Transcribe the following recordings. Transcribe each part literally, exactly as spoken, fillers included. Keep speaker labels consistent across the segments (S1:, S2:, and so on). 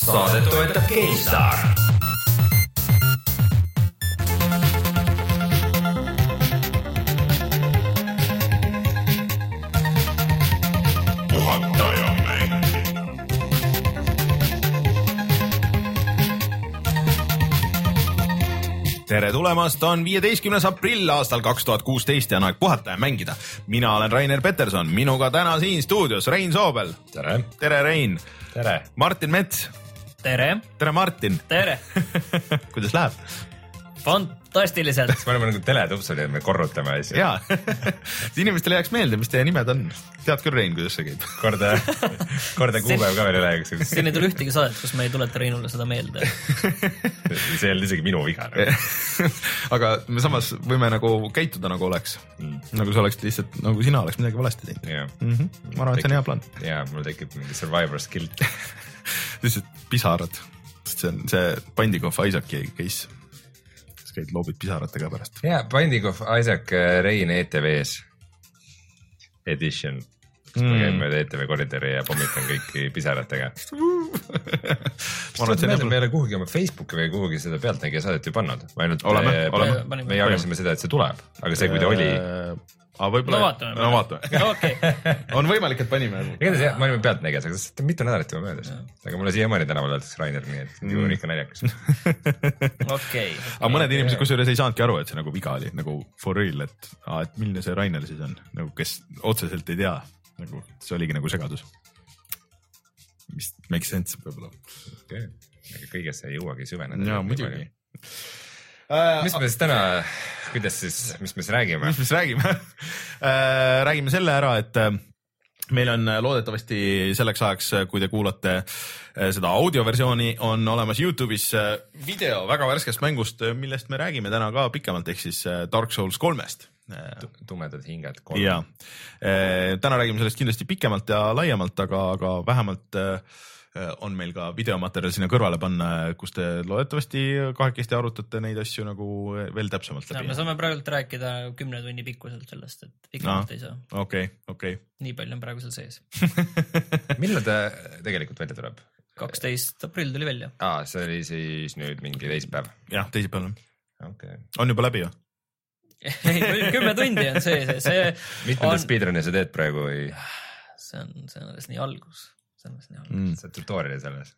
S1: Saadet toetab GameStar. Tere tulemast, on viieteistkümnes aprill aastal kaks tuhat kuusteist ja on aeg puhata ja mängida. Mina olen Rainer Peterson, minuga täna siin stuudios Rein Soobel.
S2: Tere.
S1: Tere Rein.
S2: Tere.
S1: Martin Mets.
S3: Tere.
S1: Tere Martin.
S3: Tere.
S1: Kuidas läheb?
S3: Fantastiliselt.
S2: Me oleme nagu teletupsali, et me korrutame asja.
S1: Jaa, inimestele jääks meelde, mis teie nimed on. Tead küll, Rein, kuidas see käib?
S2: Korda, korda kuupäev ka veel üle.
S3: Siin ei tule ühtegi saadet, kus me ei tuleta Reinule seda meelde.
S2: See ei olnud isegi minu viga.
S1: Aga me samas võime nagu käituda nagu oleks. Mm. Nagu see oleks lihtsalt, nagu sina oleks midagi valesti teinud.
S2: Yeah.
S1: Mm-hmm. Ma arvan, et see on hea plaan.
S2: Jaa, mul tekib mingi survivor's guilt.
S1: Lihtsalt pisarad. See on see Bandicoot Isaaci case. Käid loobid pisaratega pärast.
S2: Jaa, Bandicoot Isaac Rein E T V-s edition. Kus ma käin mööda E T V koridori ja pommitan kõiki pisaratega. Me ei ole kuhugi oma Facebooki või kuhugi seda pealtnägija saadet ju pannud.
S1: Oleme, oleme.
S2: Me jagasime seda, et see tuleb. Aga see, kui ta oli...
S1: Ah, no vaatame. No vaatame.
S3: Okay.
S1: On võimalik, et panime.
S2: Igatahes jah, ma olime pealtnägijas, aga see on mitu nädalat juba möödas. Aga mulle siiamaani tänaval öeldakse Rainer, nii et mm. on ikka naljakas.
S3: Okay.
S1: Aga mõned inimesed kusjuures ei saanudki aru, et see nagu viga oli, nagu for real, et, ah, et milline see Rainer siis on, nagu kes otseselt ei tea. Nagu, see oligi nagu segadus. Mis makes sense võib-olla.
S2: Okay. Kõigesse ei jõuagi süveneda.
S1: Jaa, muidugi.
S2: Uh, mis me siis täna, kuidas siis, mis me siis räägime?
S1: Mis me siis räägime? Uh, räägime selle ära, et meil on loodetavasti selleks ajaks, kui te kuulate seda audioversiooni, on olemas YouTube'is video väga värskest mängust, millest me räägime täna ka pikemalt, ehk siis Dark Souls kolmest.
S2: Tumedad hinged kolm.
S1: Jaa. Täna räägime sellest kindlasti pikemalt ja laiemalt, aga, aga vähemalt on meil ka videomaterjal sinna kõrvale panna, kus te loodetavasti kahekesti arutate neid asju nagu veel täpsemalt läbi.
S3: Ja, me saame praegult rääkida kümne tunni pikkuselt sellest, et pikemalt no, ei saa.
S1: Okei, okay, okei. Okay.
S3: Nii palju on praegu seal sees.
S2: Millal ta tegelikult välja tuleb?
S3: kaksteist aprill tuli välja.
S2: Aa, see oli siis nüüd mingi teispäev.
S1: Jah, teisipäev.
S2: Okay.
S1: On juba läbi ju?
S3: Ei, kümme tundi on see. see
S2: Mitmenda on... speedrun'i sa teed praegu või?
S3: See on, see on alles nii algus. See on alles nii algus.
S2: Mm. See on tutorial selles.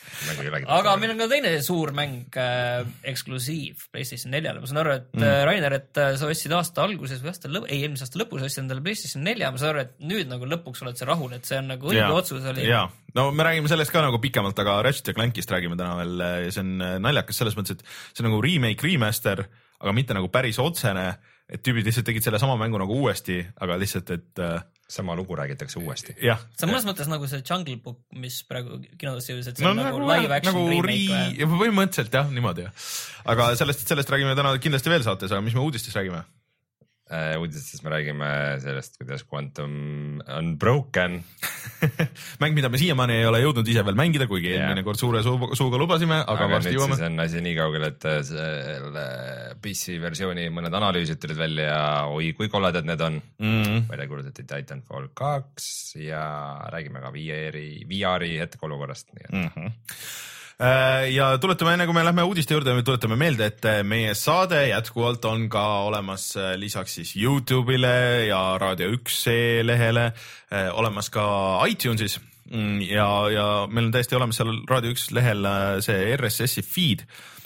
S3: Aga meil on ka teine suur mäng äh, eksklusiiv PlayStation neljale. Ma saan aru, et mm. äh, Rainer, et äh, sa ostsid aasta alguses või aasta lõpus, ei, eelmise aasta lõpus ostsid endale PlayStation nelja. Ma saan aru, et nüüd nagu lõpuks oled sa rahul, et see on nagu õige ja, otsus oli.
S1: Jaa, no me räägime sellest ka nagu pikemalt, aga Ratchet ja Clankist räägime täna veel ja see on naljakas selles mõttes, et see on nagu remake, remaster, aga mitte nagu päris otsene, et tüübid lihtsalt tegid selle sama mängu nagu uuesti, aga lihtsalt, et äh,
S2: sama lugu räägitakse uuesti.
S1: Jah.
S3: See on mõnes mõttes nagu see Jungle Book, mis praegu kinodesse jõus, et see no, on nagu, nagu live action nagu remake.
S1: Nagu põhimõtteliselt jah, niimoodi jah. Aga sellest, sellest räägime täna kindlasti veel saates, aga mis me uudistes räägime?
S2: Uh, uudistes me räägime sellest, kuidas Quantum Unbroken.
S1: Mäng, mida me siiamaani ei ole jõudnud ise veel mängida, kuigi yeah. eelmine kord suure suu, suuga lubasime, aga, aga varsti jõuame.
S2: Aga nüüd siis on asi nii kaugel, et selle P C versiooni mõned analüüsid tulid välja ja oi, kui kolledad need on. Mm-hmm. Välja kuulutati Titanfall kaks ja räägime ka V R-i, V R-i hetkeolukorrast. Nii et...
S1: Mm-hmm. Ja tuletame, enne kui me lähme uudiste juurde, me tuletame meelde, et meie saade jätkuvalt on ka olemas lisaks siis YouTube'ile ja Raadio üks lehele, olemas ka iTunesis ja, ja meil on täiesti olemas seal Raadio üks lehel see R S S-i feed.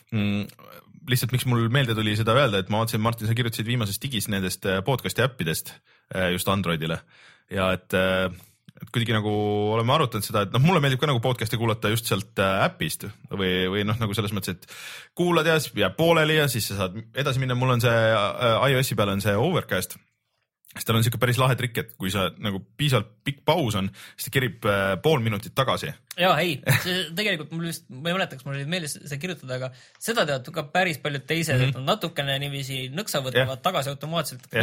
S1: Lihtsalt miks mul meelde tuli seda öelda, et ma vaatasin, Martin, sa kirjutasid viimases digis nendest podcasti äppidest just Androidile ja et et kuidagi nagu oleme arutanud seda, et noh, mulle meeldib ka nagu podcasti kuulata just sealt äpist või, või noh, nagu selles mõttes, et kuulad ja jääb pooleli ja siis sa saad edasi minna. Mul on see iOS-i peal on see Overcast. Siis tal on siuke päris lahe trikk, et kui sa nagu piisavalt pikk paus on, siis ta kerib pool minutit tagasi.
S3: Jaa, ei, see tegelikult mul just, ma ei mäletaks, mul oli meeles see kirjutada, aga seda teavad ka päris paljud teised, mm-hmm. et on natukene niiviisi nõksa võtavad yeah. tagasi automaatselt. Yeah. Ma ei tea, kas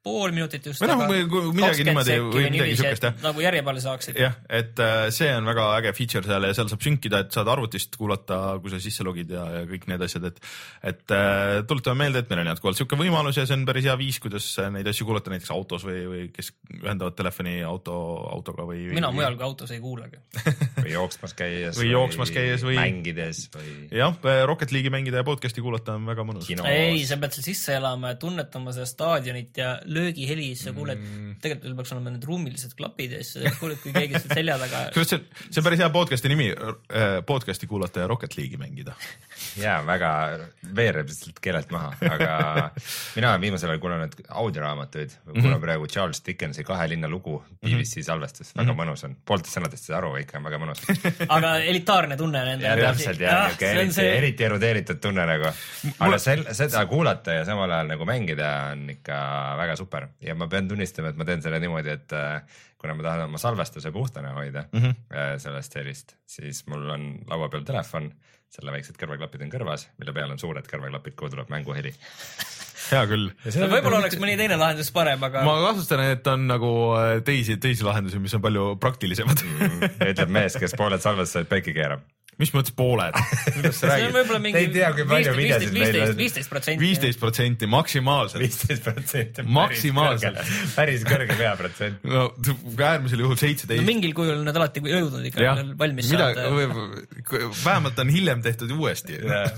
S3: pool minutit just.
S1: või noh, midagi niimoodi või midagi sihukest, jah.
S3: Nagu järje peale saaksid.
S1: jah, et see on väga äge feature seal ja seal saab sünkida, et saad arvutist kuulata, kui sa sisse logid ja, ja kõik need asjad, et et tuletame meelde, et meil on jätkuvalt sihuke võimalus ja see on päris hea viis, kuidas neid asju kuulata näiteks autos või, või kes ühendavad telefoni auto, autoga või...
S3: mina mujal kui autos ei kuulagi.
S2: või jooksmas käies
S1: või, jooksmas käies või
S2: mängides või...
S1: jah, Rocket League'i mängida ja podcast'i kuulata on väga mõnus.
S3: ei, sa pead seal sisse elama ja tunnetama seda staadionit ja löögiheli, siis sa kuuled mm. tegelikult peaks olema need ruumilised klapid ja siis sa kuuled, kui keegi seal selja taga
S1: see, see on päris hea podcast'i nimi, podcast'i kuulata ja Rocket League'i mängida.
S2: jaa, väga veereb lihtsalt keelelt maha, aga mina olen viimasel ajal kuulanud audioraamatuid, kuulan mm -hmm. praegu Charles Dickensi Kahe linna lugu B B C salvestus, väga mm -hmm. mõnus on, pooltest sõnadest ei aru, ikka on väga mõnus.
S3: aga elitaarne tunne nende.
S2: ja täpselt ja, ja eriti, see... eriti erudeeritud tunne nagu, aga sel, seda kuulata ja samal ajal nagu mängida on ikka väga super ja ma pean tunnistama, et ma teen selle niimoodi, et kuna ma tahan oma salvestuse puhtana hoida mm -hmm. sellest helist, siis mul on laua peal telefon, selle väiksed kõrvaklapid on kõrvas, mille peal on suured kõrvaklapid, kuhu tuleb mänguheli.
S1: hea küll.
S3: No, võib-olla oleks mõni teine lahendus parem, aga...
S1: ma kahtlustan, et on nagu teisi, teisi lahendusi, mis on palju praktilisemad
S2: mm,. ütleb mees, kes pooled salvestused päiki keerab.
S1: mis mõttes pooled? kuidas sa räägid?
S2: ei tea, kui palju videosid meil on.
S3: viisteist protsenti.
S1: viisteist protsenti maksimaalselt.
S2: viisteist protsenti.
S1: maksimaalselt.
S2: päris kõrge peaprotsent.
S1: no äärmisel juhul seitseteist.
S3: no mingil kujul nad alati jõudnud ikka ja, valmis
S1: mida, saada. vähemalt on hiljem tehtud uuesti.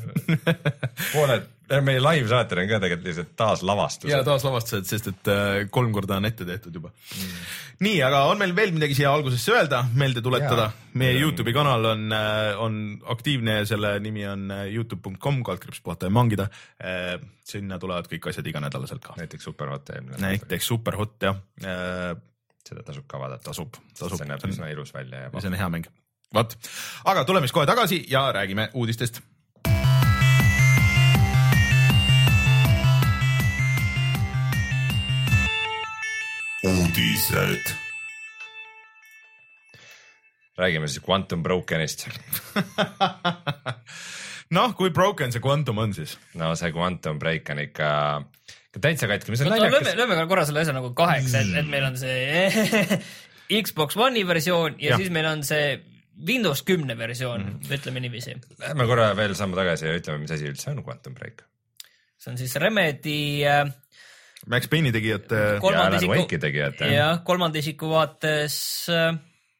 S2: pooled. meie live saatel on ka tegelikult lihtsalt taaslavastused.
S1: ja taaslavastused, sest et kolm korda on ette tehtud juba. Mm. nii, aga on meil veel midagi siia algusesse öelda, meelde tuletada. meie Youtube'i kanal on, on aktiivne ja selle nimi on youtube punkt com, kaldkriips puhata ja mangida. Sinna tulevad kõik asjad iganädalaselt ka.
S2: näiteks Superhot.
S1: näiteks Superhot, jah.
S2: seda tasub ka vaadata.
S1: tasub, tasub.
S2: see näeb üsna ilus välja.
S1: ja see on hea mäng. Vaat, aga tuleme siis kohe tagasi ja räägime uudistest. uudised.
S2: räägime siis Quantum Brokenist.
S1: noh, kui broken see Quantum on siis?
S2: no see Quantum Break on ikka täitsa katki, mis on
S3: no,
S2: naljakas.
S3: lööme, lööme korra selle asja nagu kaheks, et, et meil on see Xbox One'i versioon ja, ja siis meil on see Windows kümne versioon mm, -hmm. ütleme niiviisi.
S2: Lähme korra veel sammu tagasi ja ütleme, mis asi üldse on Quantum Break.
S3: see on siis Remedy äh,
S1: Max Payne'i tegijate
S2: ja Alan Wake'i tegijate.
S3: ja kolmanda isiku vaates äh,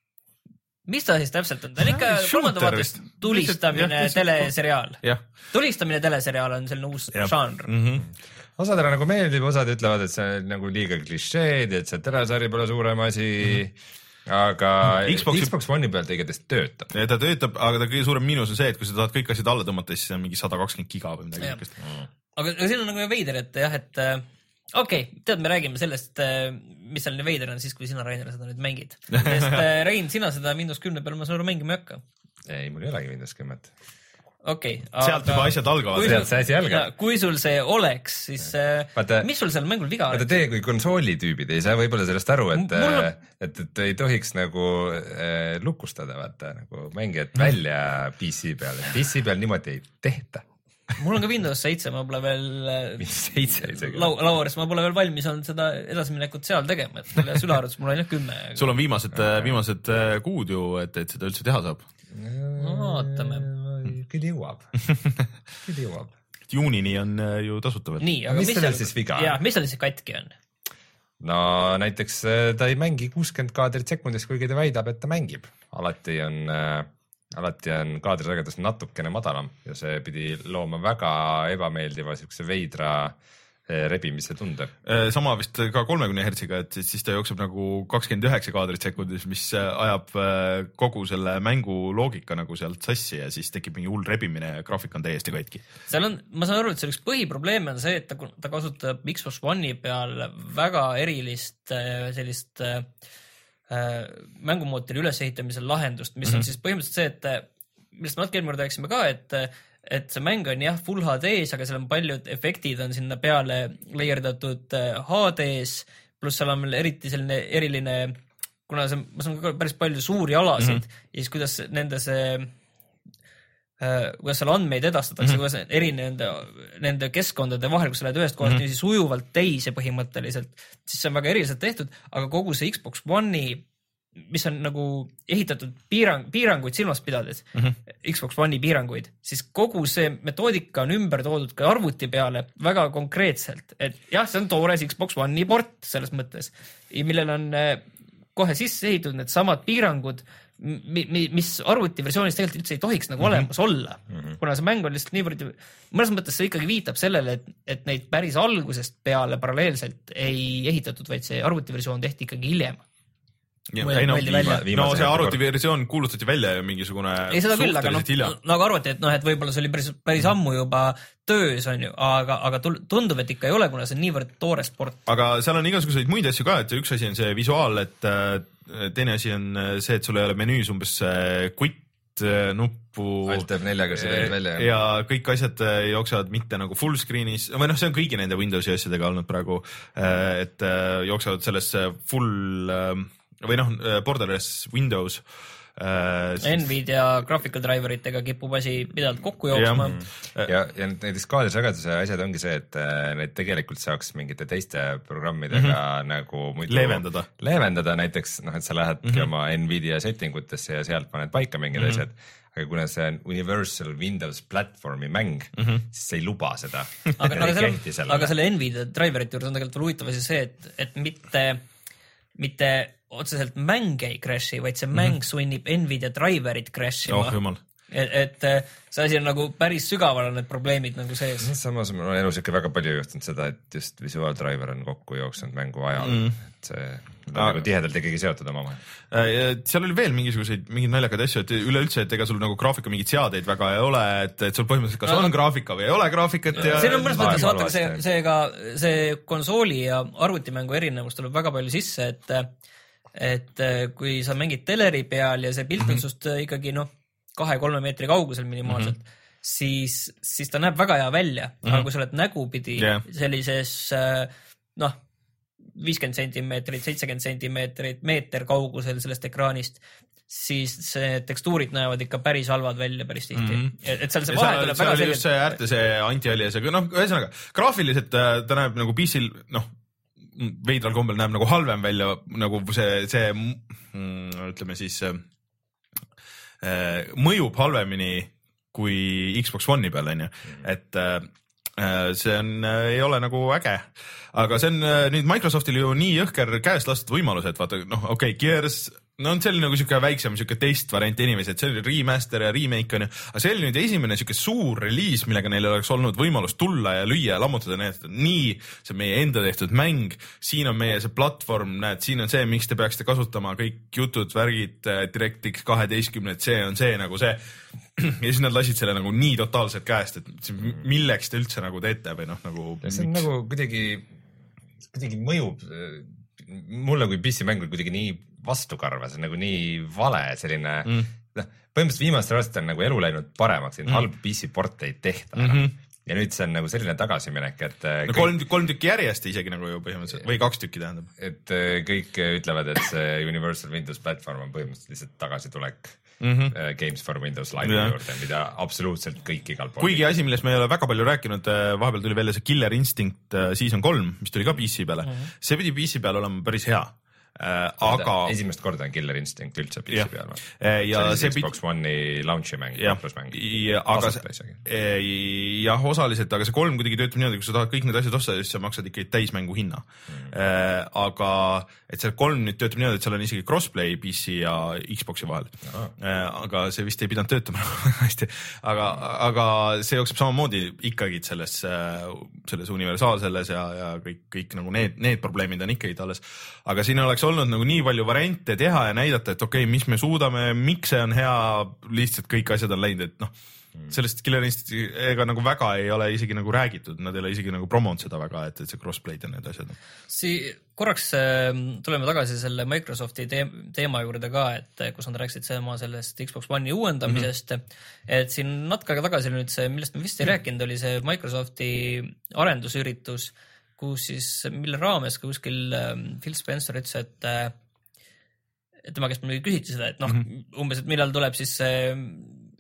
S3: mis ta siis täpselt on? ta on ikka kolmanda vaates tulistamine teleseriaal. tulistamine teleseriaal on selline uus žanr.
S2: Mm -hmm. osadele nagu meeldib, osad ütlevad, et see on nagu liiga klišeed, et see telesari pole suurem asi mm. -hmm. aga Xbox, Xbox One'i pealt igatahes töötab.
S1: ja ta töötab, aga ta kõige suurem miinus on see, et kui sa tahad kõik asjad alla tõmmata, siis on mingi sada kakskümmend giga või midagi niisugust.
S3: Mm. aga siin on nagu veider, et jah, et okei okay,, tead, me räägime sellest, mis seal nii veider on siis, kui sina, Rainer, seda nüüd mängid. Sest Rein, sina seda Windows kümne peal ma saan aru mängima ei hakka.
S2: ei, mul ei olegi Windows kümmet.
S3: okei okay,.
S1: sealt juba asjad algavad.
S2: sealt see asi algab.
S3: kui sul see oleks, siis vaata, mis sul seal mängul viga on?
S2: vaata, teie kui konsoolitüübid ei saa võib-olla sellest aru, et, on... et, et ei tohiks nagu äh, lukustada, vaata, nagu mängijat välja P C peal. P C peal niimoodi ei tehta.
S3: mul on ka Windows seitse, ma pole veel
S2: seitse isegi
S3: lau, lauares, ma pole veel valmis olnud seda edasiminekut seal tegema, et sülearvutus mul on ainult kümme.
S1: sul on viimased, viimased kuud ju, et, et seda üldse teha saab.
S3: no vaatame.
S2: küll jõuab. küll jõuab.
S1: juunini on ju tasuta veel.
S3: nii, aga
S2: mis, mis
S3: seal
S2: siis viga
S3: on? jah, mis seal siis katki on?
S2: no näiteks ta ei mängi kuuskümmend kaadrit sekundis, kuigi ta väidab, et ta mängib. alati on äh, alati on kaadrisagedus natukene madalam ja see pidi looma väga ebameeldiva siukse veidra rebimise tunde.
S1: sama vist ka kolmekümne hertsiga, et siis ta jookseb nagu kakskümmend üheksa kaadrit sekundis, mis ajab kogu selle mängu loogika nagu sealt sassi ja siis tekib mingi hull rebimine ja graafik on täiesti katki.
S3: seal on, ma saan aru, et see üks põhiprobleem on see, et ta, ta kasutab Xbox One'i peal väga erilist sellist mängumootori ülesehitamisel lahendust, mis mm -hmm. on siis põhimõtteliselt see, et millest me natuke eelmine kord rääkisime ka, et et see mäng on jah full H D-s, aga seal on paljud efektid on sinna peale layerdatud H D-s, pluss seal on veel eriti selline eriline, kuna see, ma saan ka päris palju suuri alasid mm -hmm. ja siis kuidas nende see kuidas seal andmeid edastatakse, kuidas eri nende, nende keskkondade vahel, kus sa lähed ühest kohast mm -hmm. niiviisi sujuvalt teise põhimõtteliselt, siis see on väga eriliselt tehtud, aga kogu see Xbox One'i, mis on nagu ehitatud piirang, piiranguid silmas pidades, mm -hmm. Xbox One'i piiranguid, siis kogu see metoodika on ümber toodud ka arvuti peale väga konkreetselt, et jah, see on toores Xbox One'i port selles mõttes, millel on kohe sisse ehitatud need samad piirangud, mis arvutiversioonis tegelikult üldse ei tohiks nagu mm-hmm. olemas olla, mm-hmm. kuna see mäng on lihtsalt niivõrd, mõnes mõttes see ikkagi viitab sellele, et, et neid päris algusest peale paralleelselt ei ehitatud, vaid see arvutiversioon tehti ikkagi hiljem.
S1: Ja, ei, no, viima, no see arvutiversioon kuulutati välja mingisugune
S3: ei seda küll, aga noh, nagu arvati, et noh, et võib-olla see oli päris, päris ammu juba töös on ju, aga, aga tundub, et ikka ei ole, kuna see on niivõrd toores sport.
S1: Aga seal on igasuguseid muid asju ka, et üks asi on see visuaal, et teine asi on see, et sul ei ole menüüs umbes quit nuppu
S2: alt teeb neljaga see välja
S1: ja kõik asjad jooksevad mitte nagu full screen'is või noh, see on kõigi nende Windowsi asjadega olnud praegu, et jooksevad sellesse full või noh, borderless Windows
S3: äh,. Nvidia graphical driveritega kipub asi pidalt kokku jooksma.
S2: Ja, ja, ja näiteks kaadrisageduse asjad ongi see, et need tegelikult saaks mingite teiste programmidega mm -hmm. nagu muidu
S1: leevendada.
S2: leevendada näiteks, noh, et sa lähedki mm -hmm. oma Nvidia setting utesse ja sealt paned paika mingid mm -hmm. asjad. Aga kuna see on Universal Windows platvormi mäng, mm -hmm. siis see ei luba seda.
S3: aga, aga, selle, aga selle Nvidia driverite juures on tegelikult huvitav asi see, et, et mitte, mitte otseselt mäng ei crash'i, vaid see mäng mm -hmm. sunnib Nvidia driverit crash'ima.
S1: Oh, jumal.
S3: Et, et see asi on nagu päris sügaval on need probleemid nagu sees.
S2: Samas on elus ikka väga palju juhtunud seda, et just visuaaldriver on kokku jooksnud mängu ajal, mm. et see on nagu tihedalt ikkagi seotud omavahel.
S1: Seal oli veel mingisuguseid, mingid naljakad asju, et üleüldse, et ega sul nagu graafika mingid seadeid väga ei ole, et, et sul põhimõtteliselt kas on graafika või ei ole graafikat. Ja
S3: see on mõnes mõttes, vaata see, see ka see konsooli ja arvutimängu erinevus tuleb väga palju sisse, et et kui sa mängid teleri peal ja see pilt on sust ikkagi noh, kahe-kolme meetri kaugusel minimaalselt, mm -hmm. siis, siis ta näeb väga hea välja, mm -hmm. aga kui sa oled nägupidi yeah. sellises noh, viiskümmend sentimeetrit, seitsekümmend sentimeetrit, meeter kaugusel sellest ekraanist, siis see tekstuurid näevad ikka päris halvad välja päris tihti. Mm -hmm. et, et seal see vahe tuleb väga
S1: selgelt. see äärte, see anti-alias, aga noh, ühesõnaga, graafiliselt ta näeb nagu P C-l, noh, veidral kombel näeb nagu halvem välja, nagu see, see ütleme siis mõjub halvemini kui Xbox One'i peal, on ju, et see on, ei ole nagu äge, aga see on nüüd Microsoftil ju nii jõhker käest lastud võimalus, et vaata, noh, okei okay,, Gears, no on selline nagu siuke väiksem, siuke teist variant inimesi, et see oli remaster ja remake on ju, aga see oli nüüd esimene siuke suur reliis, millega neil oleks olnud võimalus tulla ja lüüa ja lammutada need, nii, see on meie enda tehtud mäng, siin on meie see platvorm, näed, siin on see, miks te peaksite kasutama kõik jutud, värgid, DirectX kaheteistkümned, see on see nagu see ja siis nad lasid selle nagu nii totaalselt käest, et milleks te üldse nagu teete või noh, nagu
S2: see on miks? Nagu kuidagi, kuidagi mõjub mulle kui P C mängul kuidagi nii vastukarva, see on nagu nii vale selline mm. noh, põhimõtteliselt viimastel aastatel on nagu elu läinud paremaks, mm. halb P C porte ei tehta mm -hmm. ja nüüd see on nagu selline tagasiminek, et
S1: no, kõik, kolm, kolm tükki järjest isegi nagu ju põhimõtteliselt või kaks tükki tähendab,
S2: et kõik ütlevad, et see Universal Windows platvorm on põhimõtteliselt lihtsalt tagasitulek mm -hmm. Games for Windows Live ja. juurde, mida absoluutselt kõik igal pool.
S1: Kuigi asi, millest me ei ole väga palju rääkinud, vahepeal tuli välja see Killer Instinct Season kolm, mis tuli ka P C peale mm, -hmm. see pidi P C peal olema päris hea. Äh, aga
S2: esimest korda on Killer Instinct üldse P C peal.
S1: Ja
S2: see Xbox pid... One'i launch'i mäng, kahtlusmäng.
S1: Ja, aga jah, osaliselt, aga see kolm kuidagi töötab niimoodi, kui sa tahad kõik need asjad osta, siis sa maksad ikkagi täismängu hinna mm. äh, aga et see kolm nüüd töötab niimoodi, et seal on isegi crossplay P C ja Xbox'i vahel ah. äh, aga see vist ei pidanud töötama hästi, aga, aga see jookseb samamoodi ikkagi selles, selles universaalselles ja, ja kõik, kõik nagu need, need probleemid on ikkagi alles, aga siin oleks olnud nagu nii palju variante teha ja näidata, et okei okay,, mis me suudame, miks see on hea, lihtsalt kõik asjad on läinud, et noh, sellest Killer Instinct ega nagu väga ei ole isegi nagu räägitud, nad ei ole isegi nagu promonud seda väga, et, et see crossplay'd ja need asjad.
S3: Sii korraks äh, tuleme tagasi selle Microsofti te teema juurde ka, et kus nad rääkisid sama sellest Xbox One'i uuendamisest, mm -hmm. et siin natuke aega tagasi nüüd see, millest me vist ei rääkinud, oli see Microsofti arendusüritus, kus siis, mille raames ka kuskil Phil Spencer ütles, et, et tema käest muidugi küsiti seda, et noh mm -hmm. umbes, et millal tuleb siis see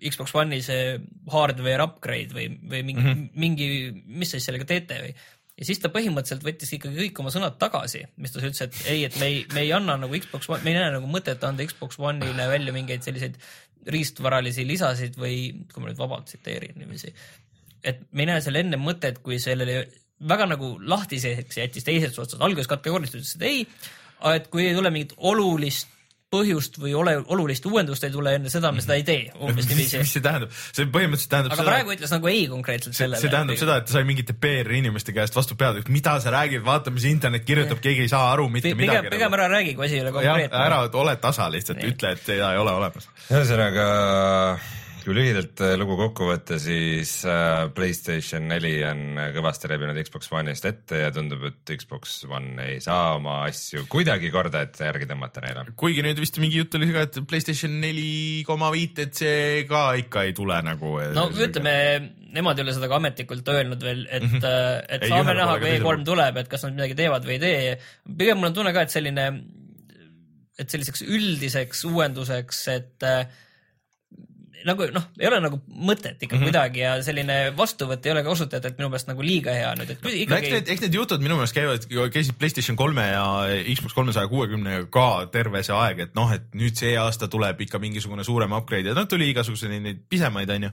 S3: Xbox One'i see hardware upgrade või, või mingi, mm -hmm. mingi, mis te siis sellega teete või? Ja siis ta põhimõtteliselt võttis ikkagi kõik oma sõnad tagasi, mis ta ütles, et ei, et me ei, me ei anna nagu Xbox One, me ei näe nagu mõtet anda Xbox One'ile välja mingeid selliseid riistvaralisi lisasid või, kui ma nüüd vabalt tsiteerin niiviisi, et me ei näe selle enne mõtet, kui sellele väga nagu lahtiseks jättis teisest otsast, alguses kategooriliselt ütles, et ei, et kui ei tule mingit olulist põhjust või ole, olulist uuendust ei tule enne seda, me seda ei tee.
S1: Mis, mis see tähendab? See põhimõtteliselt tähendab
S3: aga
S1: seda...
S3: praegu ütles nagu ei konkreetselt sellele.
S1: See tähendab seda, et ta sai mingite P R inimeste käest vastu pead, et mida sa räägid, vaata, mis internet kirjutab, keegi ei saa aru mitte
S3: Piga,
S1: midagi.
S3: Pigem ära räägi, kui asi ei ole konkreetne.
S1: Ära ole tasa lihtsalt, nii. Ütle, et ei ole olemas.
S2: Ühesõnaga, kui lühidalt lugu kokku võtta, siis PlayStation neli on kõvasti rebinud Xbox One'ist ette ja tundub, et Xbox One ei saa oma asju kuidagi korda, et järgi tõmmata neile.
S1: Kuigi nüüd vist mingi jutt oli ka, et PlayStation neli koma viis, et see ka ikka ei tule nagu...
S3: No ütleme, nemad ei ole seda ka ametlikult öelnud veel, et, mm -hmm. et ei, saame näha, kui E kolm tuleb, et kas nad midagi teevad või ei tee. Pigem mul on tunne ka, et selline, et selliseks üldiseks uuenduseks, et nagu noh, ei ole nagu mõtet ikka mm -hmm. kuidagi ja selline vastuvõtt ei ole ka osutajatelt minu meelest nagu liiga hea nüüd, et ikkagi...
S1: no, eks, need, eks need jutud minu meelest käivad, käisid PlayStation kolme ja Xbox kolmesaja kuuekümne ka terve see aeg, et noh, et nüüd see aasta tuleb ikka mingisugune suurem upgrade ja no tuli igasuguse neid pisemaid, on ju,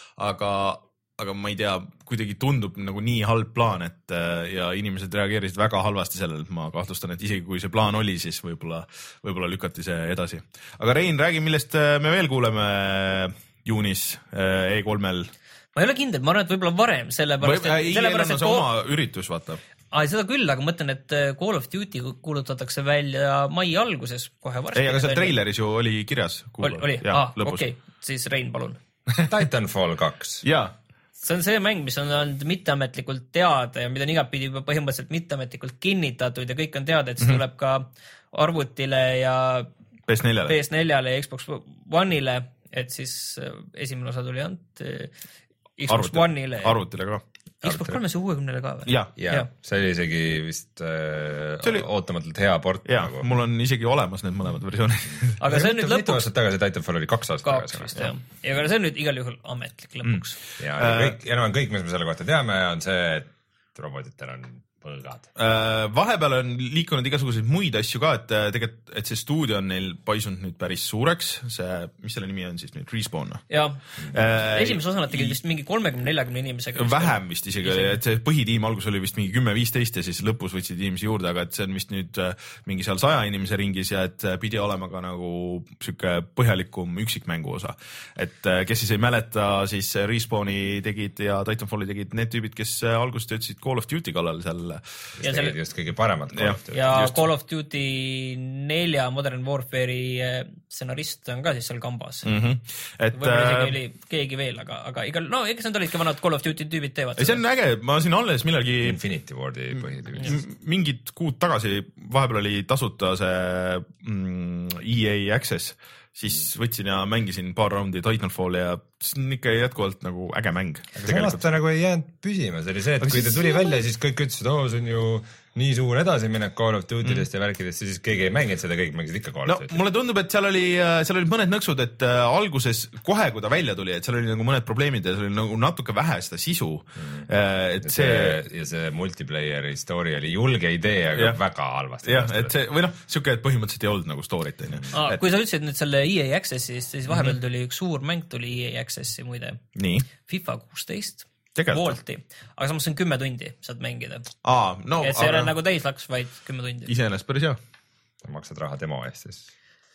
S1: aga aga ma ei tea, kuidagi tundub nagu nii halb plaan, et ja inimesed reageerisid väga halvasti sellele, et ma kahtlustan, et isegi kui see plaan oli, siis võib-olla, võib-olla lükati see edasi. Aga Rein, räägi, millest me veel kuuleme juunis E kolmel?
S3: Ma ei ole kindel, ma arvan, et võib-olla varem, sellepärast,
S1: et... Ei, sellepärast, et kool... oma üritus, vaata.
S3: Ai, seda küll, aga mõtlen, et Call of Duty kuulutatakse välja mai alguses, kohe varsti.
S1: Ei, aga seal treileris ju oli kirjas.
S3: Oli, oli? Ah, okei, okay. Siis Rein, palun.
S2: Titanfall kaks.
S1: Jaa.
S3: See on see mäng, mis on olnud mitteametlikult teada ja mida on igapidi juba põhimõtteliselt mitteametlikult kinnitatud ja kõik on teada, et see mm -hmm. tuleb ka arvutile ja
S1: P S neljale.
S3: P S neljale ja Xbox One'ile, et siis esimene osa tuli ainult Xbox
S1: arvutile,
S3: One'ile.
S1: Arvutile ka.
S3: Xbox kolmesaja kuuekümnele ka või?
S1: Ja,
S2: ja, ja, see oli isegi vist äh, oli... ootamatult hea port.
S1: Ja, nagu. Mul on isegi olemas need mõlemad versioonid.
S3: Aga see on nüüd lõpuks...
S2: Mitu aastat tagasi, Titanfall oli kaks aastat
S3: kaks tagasi. Ja. ja see on nüüd igal juhul ametlik lõpuks.
S2: Mm. Ja, ja kõik, ja no, kõik, mis me selle kohta teame, on see, et robotitel on põlgad.
S1: Vahepeal on liikunud igasuguseid muid asju ka, et tegelikult, et see stuudio on neil paisunud nüüd päris suureks, see, mis selle nimi on siis nüüd, Respawn?
S3: Jaa, äh, esimese osana tegid vist mingi kolmekümne neljakümne inimesega.
S1: Vähem vist isegi, et see põhitiim algus oli vist mingi kümme viisteist ja siis lõpus võtsid inimesi juurde, aga et see on vist nüüd mingi seal saja inimese ringis ja et pidi olema ka nagu siuke põhjalikum üksikmängu osa. Et kes siis ei mäleta, siis Respawni tegid ja Titanfalli tegid need tüübid, kes alguses töötasid Call of Duty kallal seal
S2: ja selle... just kõige paremat Call of Duty.
S3: Ja just. Call of Duty nelja Modern Warfare'i stsenarist on ka siis seal kambas.
S1: Mm -hmm. et,
S3: võib-olla isegi oli keegi veel, aga, aga igal, no eks need olidki vanad Call of Duty tüübid teevad.
S1: See on äge, ma siin alles millalgi
S2: Infinity Wardi põhitüübid.
S1: Mingid kuud tagasi, vahepeal oli tasuta see mm, E A Access, siis võtsin ja mängisin paar raundi Titanfalli ja see on ikka jätkuvalt nagu äge mäng.
S2: Aga samas ta nagu ei jäänud püsima, see oli see, et aga kui ta tuli välja, siis kõik ütlesid, oo, see on ju nii suur edasiminek Call of Duty'dest mm. ja värkidest, siis keegi ei mänginud seda, kõik mängisid ikka Call of Duty'st.
S1: No mulle tundub, et seal oli, seal olid mõned nõksud, et alguses kohe, kui ta välja tuli, et seal oli nagu mõned probleemid ja seal oli nagu natuke vähe seda sisu.
S2: Mm.
S1: Et
S2: ja see, see... ja see multiplayeri story oli julge idee, aga ja. väga halvasti.
S1: Jah, et see, või noh, siuke, et põhimõtteliselt ei olnud nagu story't.
S3: Ah, et... Kui sa ütlesid nüüd selle E A Access'ist, siis vahepeal mm -hmm. tuli üks suur mäng tuli E A Access'i muide.
S1: Nii.
S3: FIFA kuusteist.
S1: Tegelikult.
S3: Volti, aga samas see on kümme tundi saad mängida.
S1: Aa, no,
S3: et see ei
S1: aga...
S3: ole nagu täislaks, vaid kümme tundi.
S1: Iseenesest päris hea.
S2: Maksad raha demo eest siis.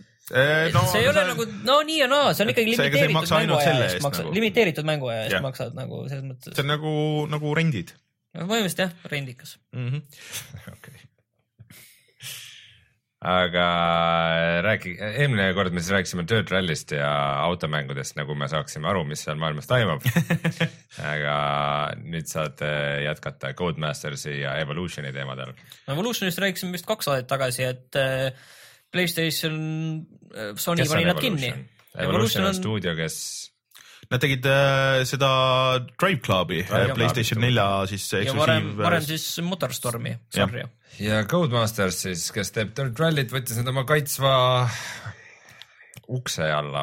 S3: No, see ei ole see... nagu, no nii ja naa, see on ikkagi
S1: see,
S3: limiteeritud mänguaja
S1: eest
S3: maksad, nagu... limiteeritud mänguaja eest maksad nagu selles mõttes.
S1: See on nagu, nagu rendid.
S3: Põhimõtteliselt jah, rendikas.
S1: Mm -hmm.
S2: Okay. Aga räägi, eelmine kord me siis rääkisime Dirt Rallyst ja automängudest, nagu me saaksime aru, mis seal maailmas toimub. Aga nüüd saad jätkata Codemastersi ja Evolutioni teemadel.
S3: Evolutionist rääkisime vist kaks saadet tagasi, et PlayStation, Sony pani nad kinni.
S2: Evolution on stuudio, kes...
S1: Nad tegid äh, seda Drive Clubi, Drive PlayStation nelja siis
S3: ja varem, varem siis Motorstormi sarja.
S2: Ja Codemasters siis, kes teeb Dirt Rallyt, võttis nüüd oma kaitsva ukse alla või?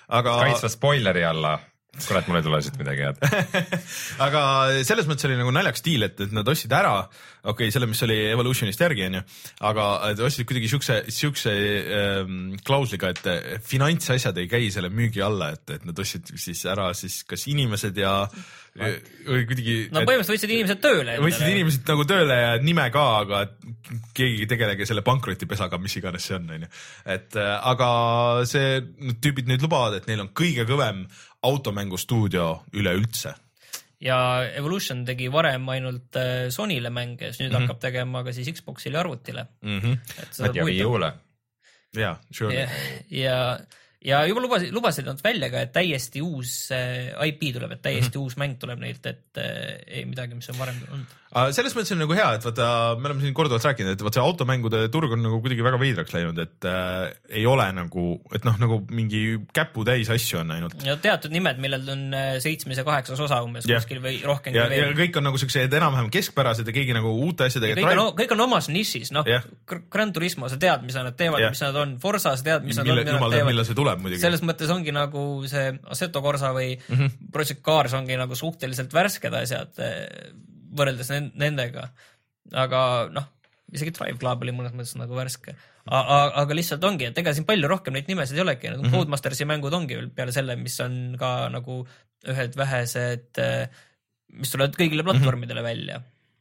S1: aga
S2: kaitsva spoileri alla. Kurat, mul ei tule siit midagi head.
S1: Aga selles mõttes oli nagu naljakas diil, et, et nad ostsid ära, okei okay,, selle, mis oli Evolutionist järgi, on ju, aga ostsid kuidagi siukse, siukse ähm, klausliga, et finantsasjad ei käi selle müügi alla, et, et nad ostsid siis ära siis kas inimesed ja või kuidagi.
S3: No põhimõtteliselt võtsid inimesed tööle.
S1: Võtsid inimesed nagu tööle ja nime ka, aga keegi ei tegelegi selle pankrotipesaga, mis iganes see on, on ju. Et aga see tüübid nüüd lubavad, et neil on kõige kõvem automängustuudio üleüldse.
S3: Ja Evolution tegi varem ainult Sonyle mänge, nüüd mm-hmm. hakkab tegema ka siis Xboxile ja arvutile.
S2: Mm-hmm. Ja viiule.
S1: Ja, sure.
S3: Ja, ja, ja juba lubasid, lubasid nad välja ka, et täiesti uus I P tuleb, et täiesti mm-hmm. uus mäng tuleb neilt, et ei midagi, mis on varem olnud.
S1: Selles mõttes on nagu hea, et vaata, me oleme siin korduvalt rääkinud, et vaata see automängude turg on nagu kuidagi väga veidraks läinud, et äh, ei ole nagu, et noh, nagu mingi käpu täis asju on ainult.
S3: Ja teatud nimed, millel on seitsmes ja kaheksas osa umbes yeah. kuskil või rohkem.
S1: Ja, ja kõik on nagu sellised enam-vähem keskpärased ja keegi nagu uute asjadega.
S3: Kõik, on, kõik on omas nišis, noh, yeah. Gran Turismo, sa tead, mis nad teevad yeah., mis nad on, Forza, sa tead, mis nad
S1: Mille,
S3: on,
S1: mis nad teevad. Millal see tuleb muidugi.
S3: Selles mõttes ongi nagu see Assetto Corsa või mm-hmm. Project Cars ongi nagu suhteliselt värsked asjad võrreldes nendega, aga noh, isegi Drive Club oli mõnes mõttes nagu värske, aga, aga lihtsalt ongi, et ega siin palju rohkem neid nimesid ei olegi, need mm-hmm. Codemastersi mängud ongi veel peale selle, mis on ka nagu ühed vähesed, mis tulevad kõigile platvormidele välja.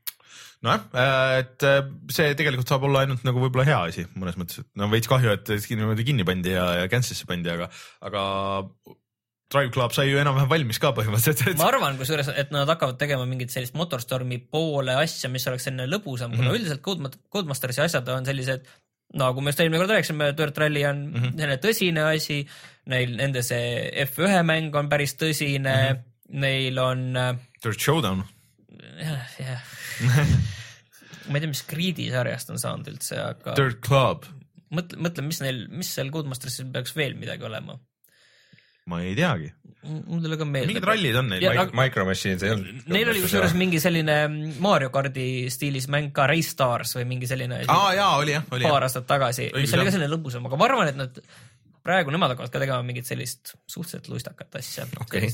S1: Nojah, et see tegelikult saab olla ainult nagu võib-olla hea asi mõnes mõttes, et no veits kahju, et niimoodi kinni pandi ja, ja cancelisse pandi, aga, aga Drive Club sai ju enam-vähem valmis ka põhimõtteliselt.
S3: Ma arvan, kusjuures, et nad hakkavad tegema mingit sellist Motorstormi poole asja, mis oleks selline lõbusam, kuna mm-hmm. üldiselt Codemastersi asjad on sellised, nagu me just eelmine kord rääkisime, Dirt Rally on mm-hmm. selline tõsine asi, neil nende see F üks mäng on päris tõsine, mm-hmm. neil on
S1: Dirt Showdown.
S3: Jah, jah. Ma ei tea, mis Creed'i sarjast on saanud üldse, aga
S1: Dirt Club.
S3: Mõtle, mõtle, mis neil, mis seal Codemastersis peaks veel midagi olema.
S1: Ma ei teagi.
S3: Mul tuli ka meelde.
S1: Mingid rallid on neil.
S2: Ja, Micro, Micro Machines ei olnud.
S3: Neil oli kusjuures mingi selline Mario Kardi stiilis mäng ka Race Stars või mingi selline.
S1: Aa, jaa, oli jah. Oli,
S3: paar aastat tagasi, mis oli ka selline lõbusam, aga ma arvan, et nad praegu nemad hakkavad ka tegema mingit sellist suhteliselt luistakat asja.
S1: Okay.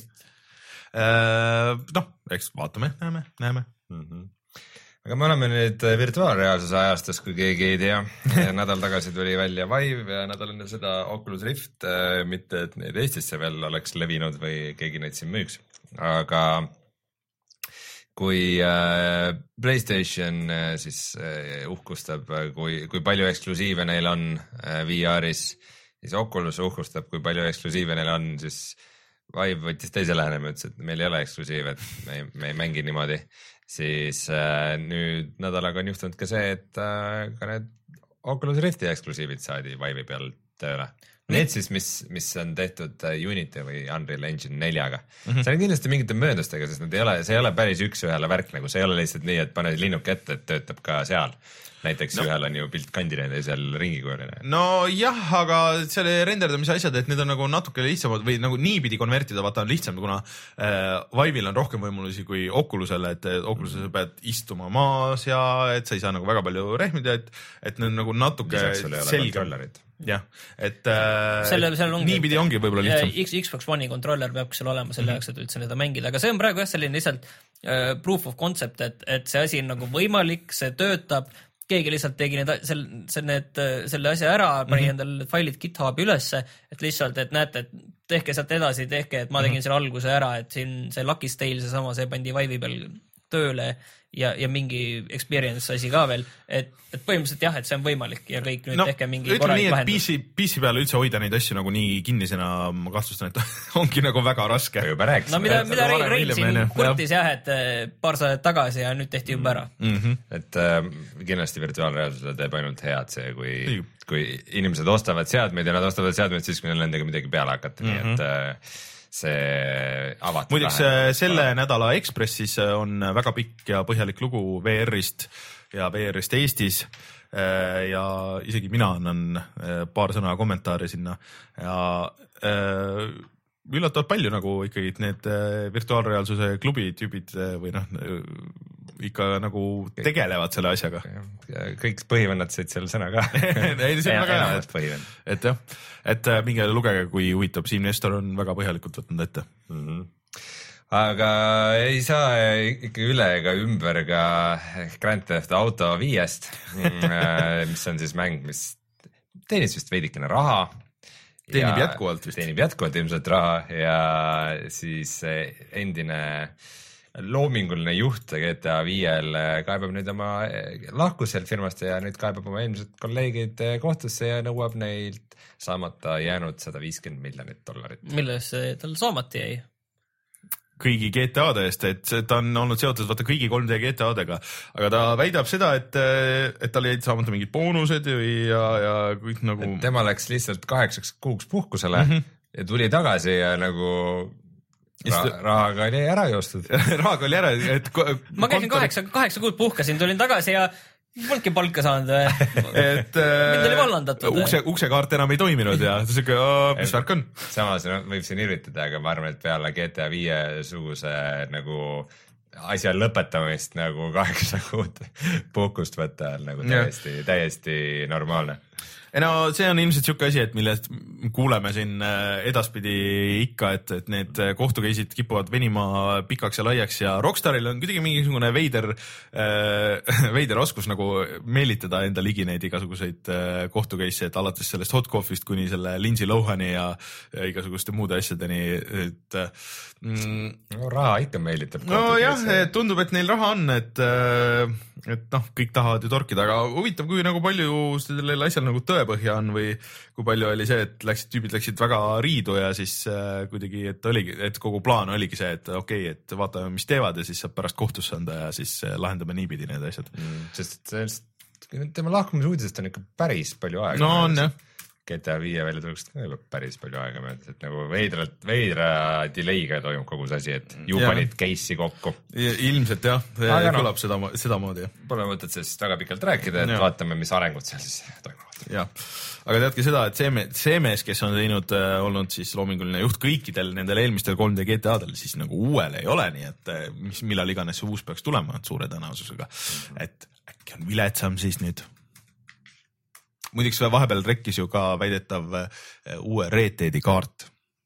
S1: Uh, noh, eks vaatame, näeme, näeme. Mm-hmm.
S2: Aga me oleme nüüd virtuaalreaalsuse ajastes, kui keegi ei tea. Nädal tagasi tuli välja Vive ja nädal enne seda Oculus Rift, mitte et need Eestisse veel oleks levinud või keegi neid siin müüks. Aga kui PlayStation siis uhkustab, kui, kui palju eksklusiive neil on V R-is, siis Oculus uhkustab, kui palju eksklusiive neil on, siis Vive võttis teise lähenema, ütles, et meil ei ole eksklusiive, et me ei, me ei mängi niimoodi. Siis äh, nüüd nädalaga on juhtunud ka see, et äh, ka need Oculus Rifti eksklusiivid saadi Vive'i peal tööle. Need siis, mis, mis on tehtud Unity või Unreal Engine neljaga. Mm-hmm. See on kindlasti mingite mööndustega, sest need ei ole, see ei ole päris üks ühele värk, nagu see ei ole lihtsalt nii, et pane linnuk ette, et töötab ka seal. Näiteks no. Ühel on ju pilt kandine ja seal ringikujuline.
S1: No jah, aga selle renderdamise asjad, et need on nagu natuke lihtsamad või nagu niipidi konvertida, vaata on lihtsam, kuna äh, Vive'il on rohkem võimalusi kui Oculusele, et Oculusele sa pead istuma maas ja et sa ei saa nagu väga palju rehmida, et, et need nagu natuke selgem. Jah, et äh,
S3: selle, ongi,
S1: niipidi ongi võib-olla lihtsam.
S3: X, Xbox One'i kontroller peab seal olema selle jaoks, et üldse seda mängida, aga see on praegu jah selline lihtsalt äh, proof of concept, et, et see asi on nagu võimalik, see töötab, keegi lihtsalt tegi need, sel, sel, need, selle asja ära, pani mm-hmm. endal failid GitHubi ülesse, et lihtsalt, et näete, et tehke sealt edasi, tehke, et ma tegin mm-hmm. selle alguse ära, et siin see Lucky Tale, see sama, see pandi Vive'i peal tööle ja, ja mingi experience asi ka veel, et, et põhimõtteliselt jah, et see on võimalik ja kõik nüüd no, tehke mingi korralik lahendus.
S1: P C, P C peale üldse hoida neid asju nagu nii kinnisena, ma kahtlustan, et ongi nagu väga raske.
S3: No mida, mida Rein siin kurtis jah, et paar saadet tagasi ja nüüd tehti juba ära.
S2: Mm-hmm. Et äh, kindlasti virtuaalreaalsusele teeb ainult head see, kui, kui inimesed ostavad seadmeid ja nad ostavad seadmeid siis, kui neil nendega midagi peale hakata, mm-hmm. nii et äh, see avatud.
S1: Muideks selle nädala Ekspressis on väga pikk ja põhjalik lugu V R-ist ja V R-ist Eestis ja isegi mina annan paar sõna kommentaari sinna ja üllatavalt palju nagu ikkagi need virtuaalreaalsuse klubi tüübid või noh, ikka nagu tegelevad selle asjaga.
S2: Kõik põhivennad said seal sõna ka.
S1: Ei, see on väga hea, et jah, et minge lugege, kui huvitab, Siim Nestor on väga põhjalikult võtnud ette.
S2: Mm-hmm. Aga ei saa ikka üle ega ümber ka Grand Theft Auto viiest, mis on siis mäng, mis teenis vist veidikene raha.
S1: Teenib jätkuvalt vist.
S2: Teenib jätkuvalt ilmselt raha ja siis endine loominguline juht G T A viiel kaebab nüüd oma lahkus sealt firmast ja nüüd kaebab oma eelmised kolleegid kohtusse ja nõuab neilt saamata jäänud sada viiskümmend miljonit dollarit.
S3: Milles tal saamati jäi?
S1: Kõigi G T A-de eest, et ta on olnud seotud vaata kõigi kolm D G T A-dega, aga ta väidab seda, et, et tal jäid saamata mingid boonused ja, ja kõik nagu...
S2: Et tema läks lihtsalt kaheksaks kuuks puhkusele mm -hmm. ja tuli tagasi ja nagu ra rahaga oli ära joostud.
S1: rahaga oli ära, et...
S3: Ma käisin kaheksa, kaheksa kuud puhkasin, tulin tagasi ja polnudki palka saanud või?
S1: et
S3: mind oli vallandatud.
S1: Ukse, uksekaart enam ei toiminud ja siuke, mis värk on?
S2: Samas no, võib siin irvitada, aga ma arvan, et peale G T A viie suguse nagu asja lõpetamist nagu kaheksa kuud puhkust võtta on nagu täiesti, täiesti normaalne.
S1: No see on ilmselt siuke asi, et millest kuuleme siin edaspidi ikka, et, et need kohtukeisid kipuvad venima pikaks ja laiaks ja Rockstaril on kuidagi mingisugune veider, äh, veider oskus nagu meelitada enda ligi neid igasuguseid kohtukeisse, et alates sellest Hot Coffee'st kuni selle Lindsay Lohani ja, ja igasuguste muude asjadeni, et
S2: mm, no, raha ikka meelitab.
S1: No jah, tundub, et neil raha on, et, et noh, kõik tahavad ju torkida, aga huvitav, kui nagu palju sellel asjal nagu tõe põhja on või kui palju oli see, et läksid, tüübid läksid väga riidu ja siis äh, kuidagi, et oligi, et kogu plaan oligi see, et okei okay,, et vaatame, mis teevad ja siis saab pärast kohtusse anda ja siis äh, lahendame niipidi need asjad
S2: mm,. Sest sellest, tema lahkumise uudisest on ikka päris palju aega.
S1: No on jah.
S2: G T A viie välja tuleksid ka juba päris palju aega mööda, et nagu veidralt, veidra delay'ga toimub kogu see asi, et ju panid case'i kokku.
S1: Ilmselt jah, kõlab no, seda, seda moodi.
S2: Pole mõtet sellest väga pikalt rääkida, et ja. Vaatame, mis arengud seal siis toimuvad.
S1: Jah, aga teadki seda, et see, mees, see mees, kes on teinud, äh, olnud siis loominguline juht kõikidel nendel eelmistel kolm D G T A-del, siis nagu uuel ei ole, nii et mis, millal iganes see uus peaks tulema, et suure tõenäosusega, et äkki on viletsam siis nüüd. Muiduks vahepeal rekkis ju ka väidetav uue Red Deadi kaart.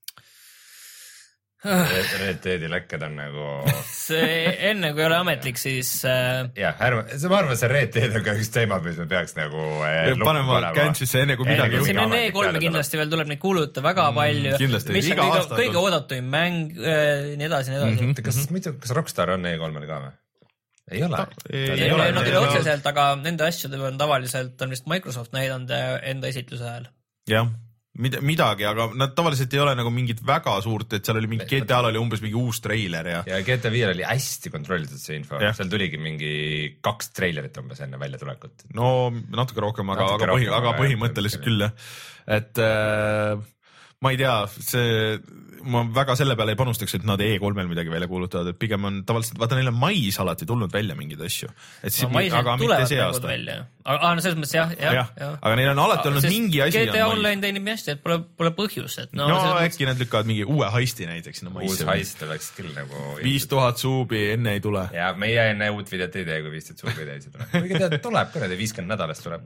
S2: Red Deadi lekked on nagu...
S3: see enne kui ole ametlik, siis...
S2: jah, ärme, see ma arvan, see Red Dead on ka üks teema, mis me peaks nagu...
S1: panema känsisse enne kui midagi...
S3: siin on E kolm kindlasti veel tuleb neid kuuluta väga palju.
S1: Kindlasti,
S3: mis on kõige, kõige oodatuim mäng, nii edasi, nii edasi.
S2: Mm -hmm. kas, mm-hmm. kas Rockstar on E kolmel ka või? Ei ole.
S3: Ei, ei ole, nad ei ole otseselt, aga nende asjade on tavaliselt on vist Microsoft näidanud enda esitluse ajal.
S1: Jah, midagi, aga nad tavaliselt ei ole nagu mingit väga suurt, et seal oli mingi G T A-l oli umbes mingi uus treiler ja...
S2: ja G T A viiel oli hästi kontrollitud see info, ja. Seal tuligi mingi kaks treilerit umbes enne välja tulekut.
S1: No natuke rohkem, aga, natuke aga, rohkem, põhi, aga põhimõtteliselt küll jah. Et äh, ma ei tea, see... ma väga selle peale ei panustaks, et nad E kolmel midagi välja kuulutavad, et pigem on tavaliselt, vaata neil on mais alati tulnud välja mingeid asju. Et
S3: no, mais aga mitte see aasta. Välja. Aga no selles mõttes jah, jah,
S1: jah. jah. Aga neil on alati olnud Sest mingi asi.
S3: G T A Online teenib nii hästi, et pole, pole põhjus. Et
S1: no no äkki mõttes... nad lükkavad mingi uue heisti näiteks.
S2: Uus heist oleks küll nagu...
S1: viis tuhat suubi enne ei tule.
S2: Ja meie enne uut videot ei tee, kui viis tuhat suubi ei tee. Kuigi tead, tuleb ka, need viiskümmend nädalast tuleb.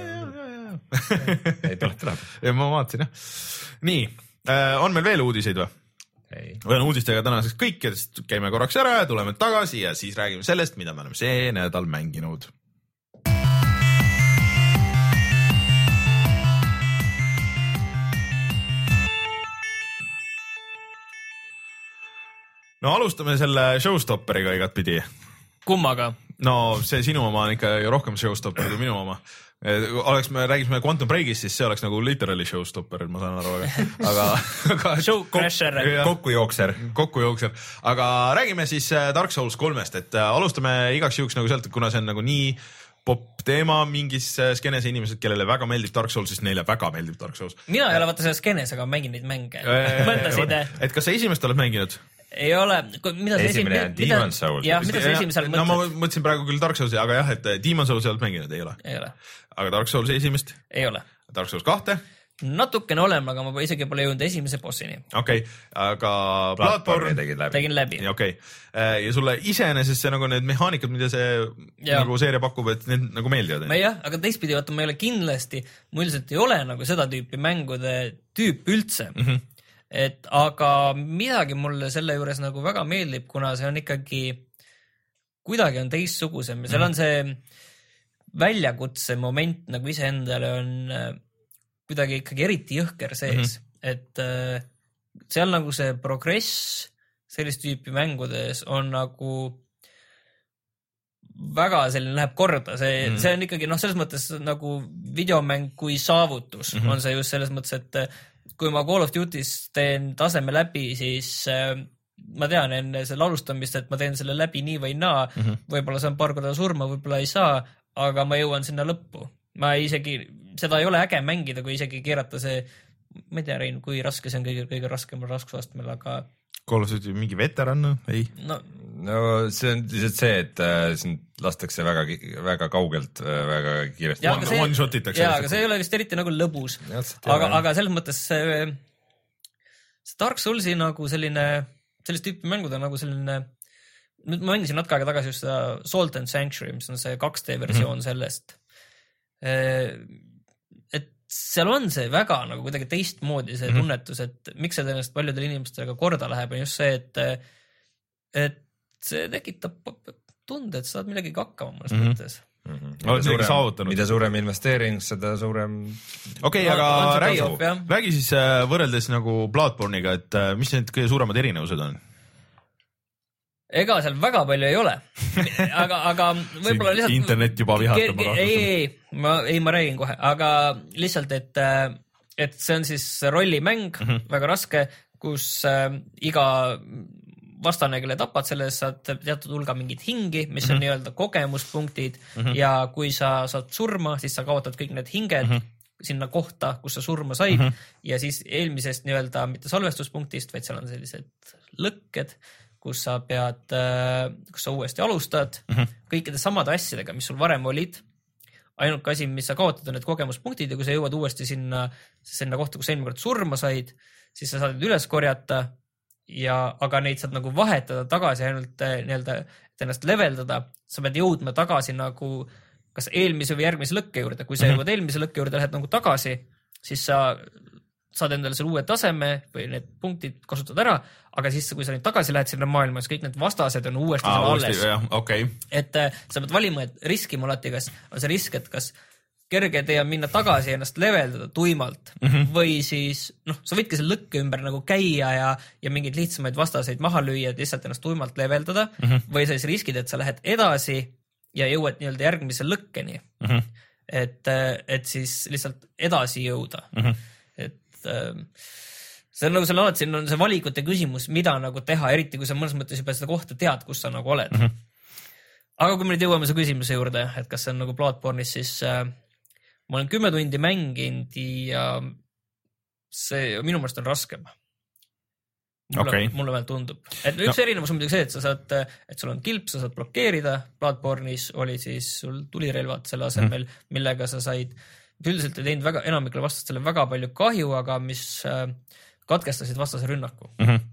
S2: ei tuleb, tuleb.
S1: Ja ma vaatasin jah. Nii, on meil veel uudiseid või? Olen uudistega tänaseks kõik ja siis käime korraks ära ja tuleme tagasi ja siis räägime sellest, mida me oleme see nädal mänginud. No alustame selle showstopperiga igat pidi.
S3: Kummaga?
S1: No see sinu oma on ikka rohkem showstopper kui minu oma. Oleks me räägisime Quantum Breakist, siis see oleks nagu literally showstopper, ma saan aru, aga, aga
S3: show crasher,
S2: kokkujookser,
S1: kokkujookser, aga räägime siis Dark Souls kolmest, et alustame igaks juhuks nagu sealt, kuna see on nagu nii pop teema mingis skeenes inimesed, kellele väga meeldib Dark Souls, siis neile väga meeldib Dark Souls.
S3: Mina ei ole vaata selles skeenes, aga mängin neid mänge. Mõtlesid?
S1: Et kas sa esimest oled mänginud?
S3: Ei ole, mida see
S2: esimene on Demon Souls.
S3: Jah, mida see esimesel mõtled?
S1: No ma mõtlesin praegu küll Dark Soulsi, aga jah, et Demon Souls ei olnud mänginud, ei ole.
S3: Ei ole.
S1: Aga Dark Soulsi esimest?
S3: Ei ole.
S1: Dark Souls kahte?
S3: natukene olen, aga ma isegi pole jõudnud esimese bossini.
S1: Okei, okay, aga
S2: Bloodborne tegin läbi.
S3: Tegin läbi.
S1: Ja, okay. ja sulle iseenesest see nagu need mehaanikad, mida see ja. nagu seeria pakub, et need nagu meeldivad?
S3: Ma jah, aga teistpidi vaata, ma ei ole kindlasti, mul lihtsalt ei ole nagu seda tüüpi mängude tüüp üldse. Mm -hmm. Et aga midagi mulle selle juures nagu väga meeldib, kuna see on ikkagi kuidagi on teistsugusem ja seal on see väljakutse moment nagu iseendale on kuidagi ikkagi eriti jõhker sees, mm -hmm. et äh, seal nagu see progress sellist tüüpi mängudes on nagu väga selline läheb korda, see, mm -hmm. see on ikkagi noh, selles mõttes nagu videomäng kui saavutus mm -hmm. on see just selles mõttes, et kui ma Call of Duty's teen taseme läbi, siis äh, ma tean enne selle alustamist, et ma teen selle läbi nii või naa, mm -hmm. võib-olla saan paar korda surma, võib-olla ei saa, aga ma jõuan sinna lõppu. Ma isegi, seda ei ole äge mängida, kui isegi keerata see, ma ei tea, Rein, kui raske see on kõige, kõige raskemal raskusastmel, aga
S1: Call of Duty mingi veteran, ei?
S3: No,
S2: no see on lihtsalt see, et äh, sind lastakse väga, väga kaugelt, väga kiiresti.
S3: Ja, see, ja, aga see ei ole vist eriti nagu lõbus. Aga, aga selles mõttes see, see Dark Soulsi nagu selline, sellist tüüpi mängud on nagu selline, nüüd ma mängisin natuke aega tagasi just seda Salt and Sanctuary, mis on see kaks D versioon mm -hmm. sellest. Et seal on see väga nagu kuidagi teistmoodi see mm -hmm. tunnetus, et miks see tõenäoliselt paljudel inimestega korda läheb, on just see, et, et see tekitab tunde, et saad millegagi hakkama mõnes mm -hmm. mõttes.
S2: Mm -hmm. mida, suurem, mida suurem investeering, seda suurem...
S1: Okei, okay, aga räägi, räägi siis võrreldes nagu Bloodborne'iga, et mis need kõige suuremad erinevused on?
S3: Ega seal väga palju ei ole, aga, aga võib-olla lihtsalt...
S1: Internet juba vihatab ma
S3: rahvusel. Ei, ei, ma, ei, ma räägin kohe, aga lihtsalt, et, et see on siis rollimäng, mm -hmm. väga raske, kus äh, iga vastane, kelle tapad, selles saad teatud hulga mingid hingi, mis mm -hmm. on nii-öelda kogemuspunktid mm -hmm. ja kui sa saad surma, siis sa kaotad kõik need hinged mm -hmm. sinna kohta, kus sa surma said mm -hmm. ja siis eelmisest nii-öelda mitte salvestuspunktist, vaid seal on sellised lõkked, kus sa pead, kus sa uuesti alustad mm -hmm. kõikide samade asjadega, mis sul varem olid. Ainuke asi, mis sa kaotad, on need kogemuspunktid ja kui sa jõuad uuesti sinna, sinna kohta, kus eelmine kord surma said, siis sa saad üles korjata ja, aga neid saad nagu vahetada tagasi ainult nii-öelda, et ennast leveldada. Sa pead jõudma tagasi nagu kas eelmise või järgmise lõkke juurde. Kui sa mm -hmm. jõuad eelmise lõkke juurde, lähed nagu tagasi, siis sa saad endale selle uue taseme või need punktid kasutad ära, aga siis, kui sa nüüd tagasi lähed sinna maailma, siis kõik need vastased on uuesti
S1: Aa,
S3: seal alles.
S1: Okay.
S3: Et äh, sa pead valima, et riskima alati, kas on see risk, et kas kerge tee on minna tagasi ja ennast leveldada tuimalt mm -hmm. või siis, noh, sa võidki selle lõkke ümber nagu käia ja, ja mingeid lihtsamaid vastaseid maha lüüa, et lihtsalt ennast tuimalt leveldada mm -hmm. või sa siis riskid, et sa lähed edasi ja jõuad nii-öelda järgmise lõkkeni. Mm -hmm. et, et siis lihtsalt edasi jõuda. Mm -hmm. et see on nagu seal alati, siin on see valikute küsimus, mida nagu teha, eriti kui sa mõnes mõttes juba seda kohta tead, kus sa nagu oled. Mm -hmm. aga kui me nüüd jõuame see küsimuse juurde, et kas see on nagu Bloodborne'is, siis äh, ma olen kümme tundi mänginud ja see minu meelest on raskem. Mulle, okay. mulle veel tundub. Et üks no. erinevus on muidugi see, et sa saad, et sul on kilp, sa saad blokeerida. Bloodborne'is oli siis sul tulirelvad selle asemel, mm -hmm. millega sa said üldiselt ei teinud väga, enamikele vastastele väga palju kahju, aga mis äh, katkestasid vastase rünnaku. Mm -hmm.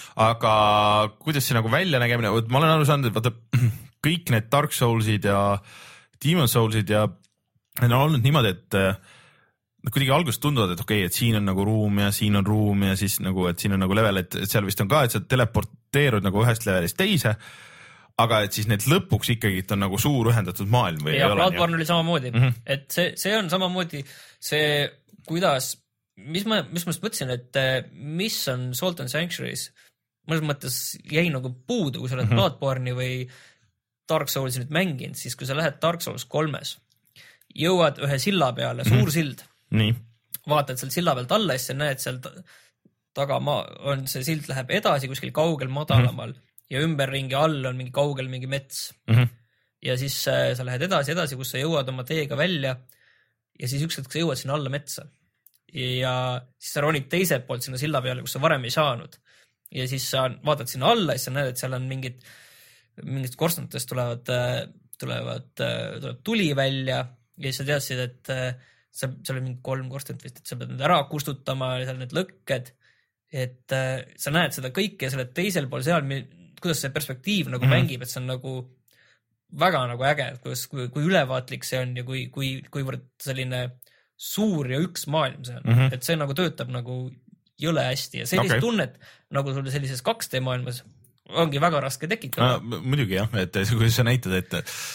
S1: Aga kuidas see nagu välja nägemine, ma olen aru saanud, et vaata kõik need Dark Soulsid ja Demon Soulsid ja need on olnud niimoodi, et no kuidagi alguses tunduvad, et okei okay,, et siin on nagu ruum ja siin on ruum ja siis nagu, et siin on nagu level, et seal vist on ka, et sa teleporteerud nagu ühest levelist teise, aga et siis need lõpuks ikkagi on nagu suur ühendatud maailm või?
S3: Ja Bloodborne oli samamoodi, mm -hmm. et see, see on samamoodi see, kuidas, mis ma, mis ma mõtlesin, et mis on Salt and Sanctuary's, mõnes mõttes jäi nagu puudu, kui sa oled mm -hmm. Bloodborne'i või Dark Soulsi nüüd mänginud, siis kui sa lähed Dark Souls kolmes, jõuad ühe silla peale, suur mm -hmm. sild.
S1: Nii.
S3: Vaatad seal silla pealt alla ja siis näed seal taga maa, on see sild läheb edasi kuskil kaugel madalamal mm -hmm. ja ümberringi all on mingi kaugel mingi mets. Mm -hmm. Ja siis äh, sa lähed edasi, edasi, kus sa jõuad oma teega välja ja siis ükskord sa jõuad sinna alla metsa. Ja siis sa ronid teiselt poolt sinna silla peale, kus sa varem ei saanud. Ja siis sa vaatad sinna alla ja siis sa näed, et seal on mingid, mingid korstnatest tulevad, tulevad, tuleb tuli välja ja siis sa teadsid, et sa, seal on mingi kolm korstent vist, et sa pead need ära kustutama ja seal need lõkked, et äh, sa näed seda kõike ja sa oled teisel pool seal, kuidas see perspektiiv nagu mm -hmm. mängib, et see on nagu väga nagu äge, kuidas, kui, kui ülevaatlik see on ja kui, kui, kuivõrd selline suur ja üks maailm see on, mm -hmm. et see nagu töötab nagu jõle hästi ja sellist okay. tunnet nagu sulle sellises kaks D maailmas ongi väga raske tekitada
S1: no,. muidugi jah, et kui sa näitad, et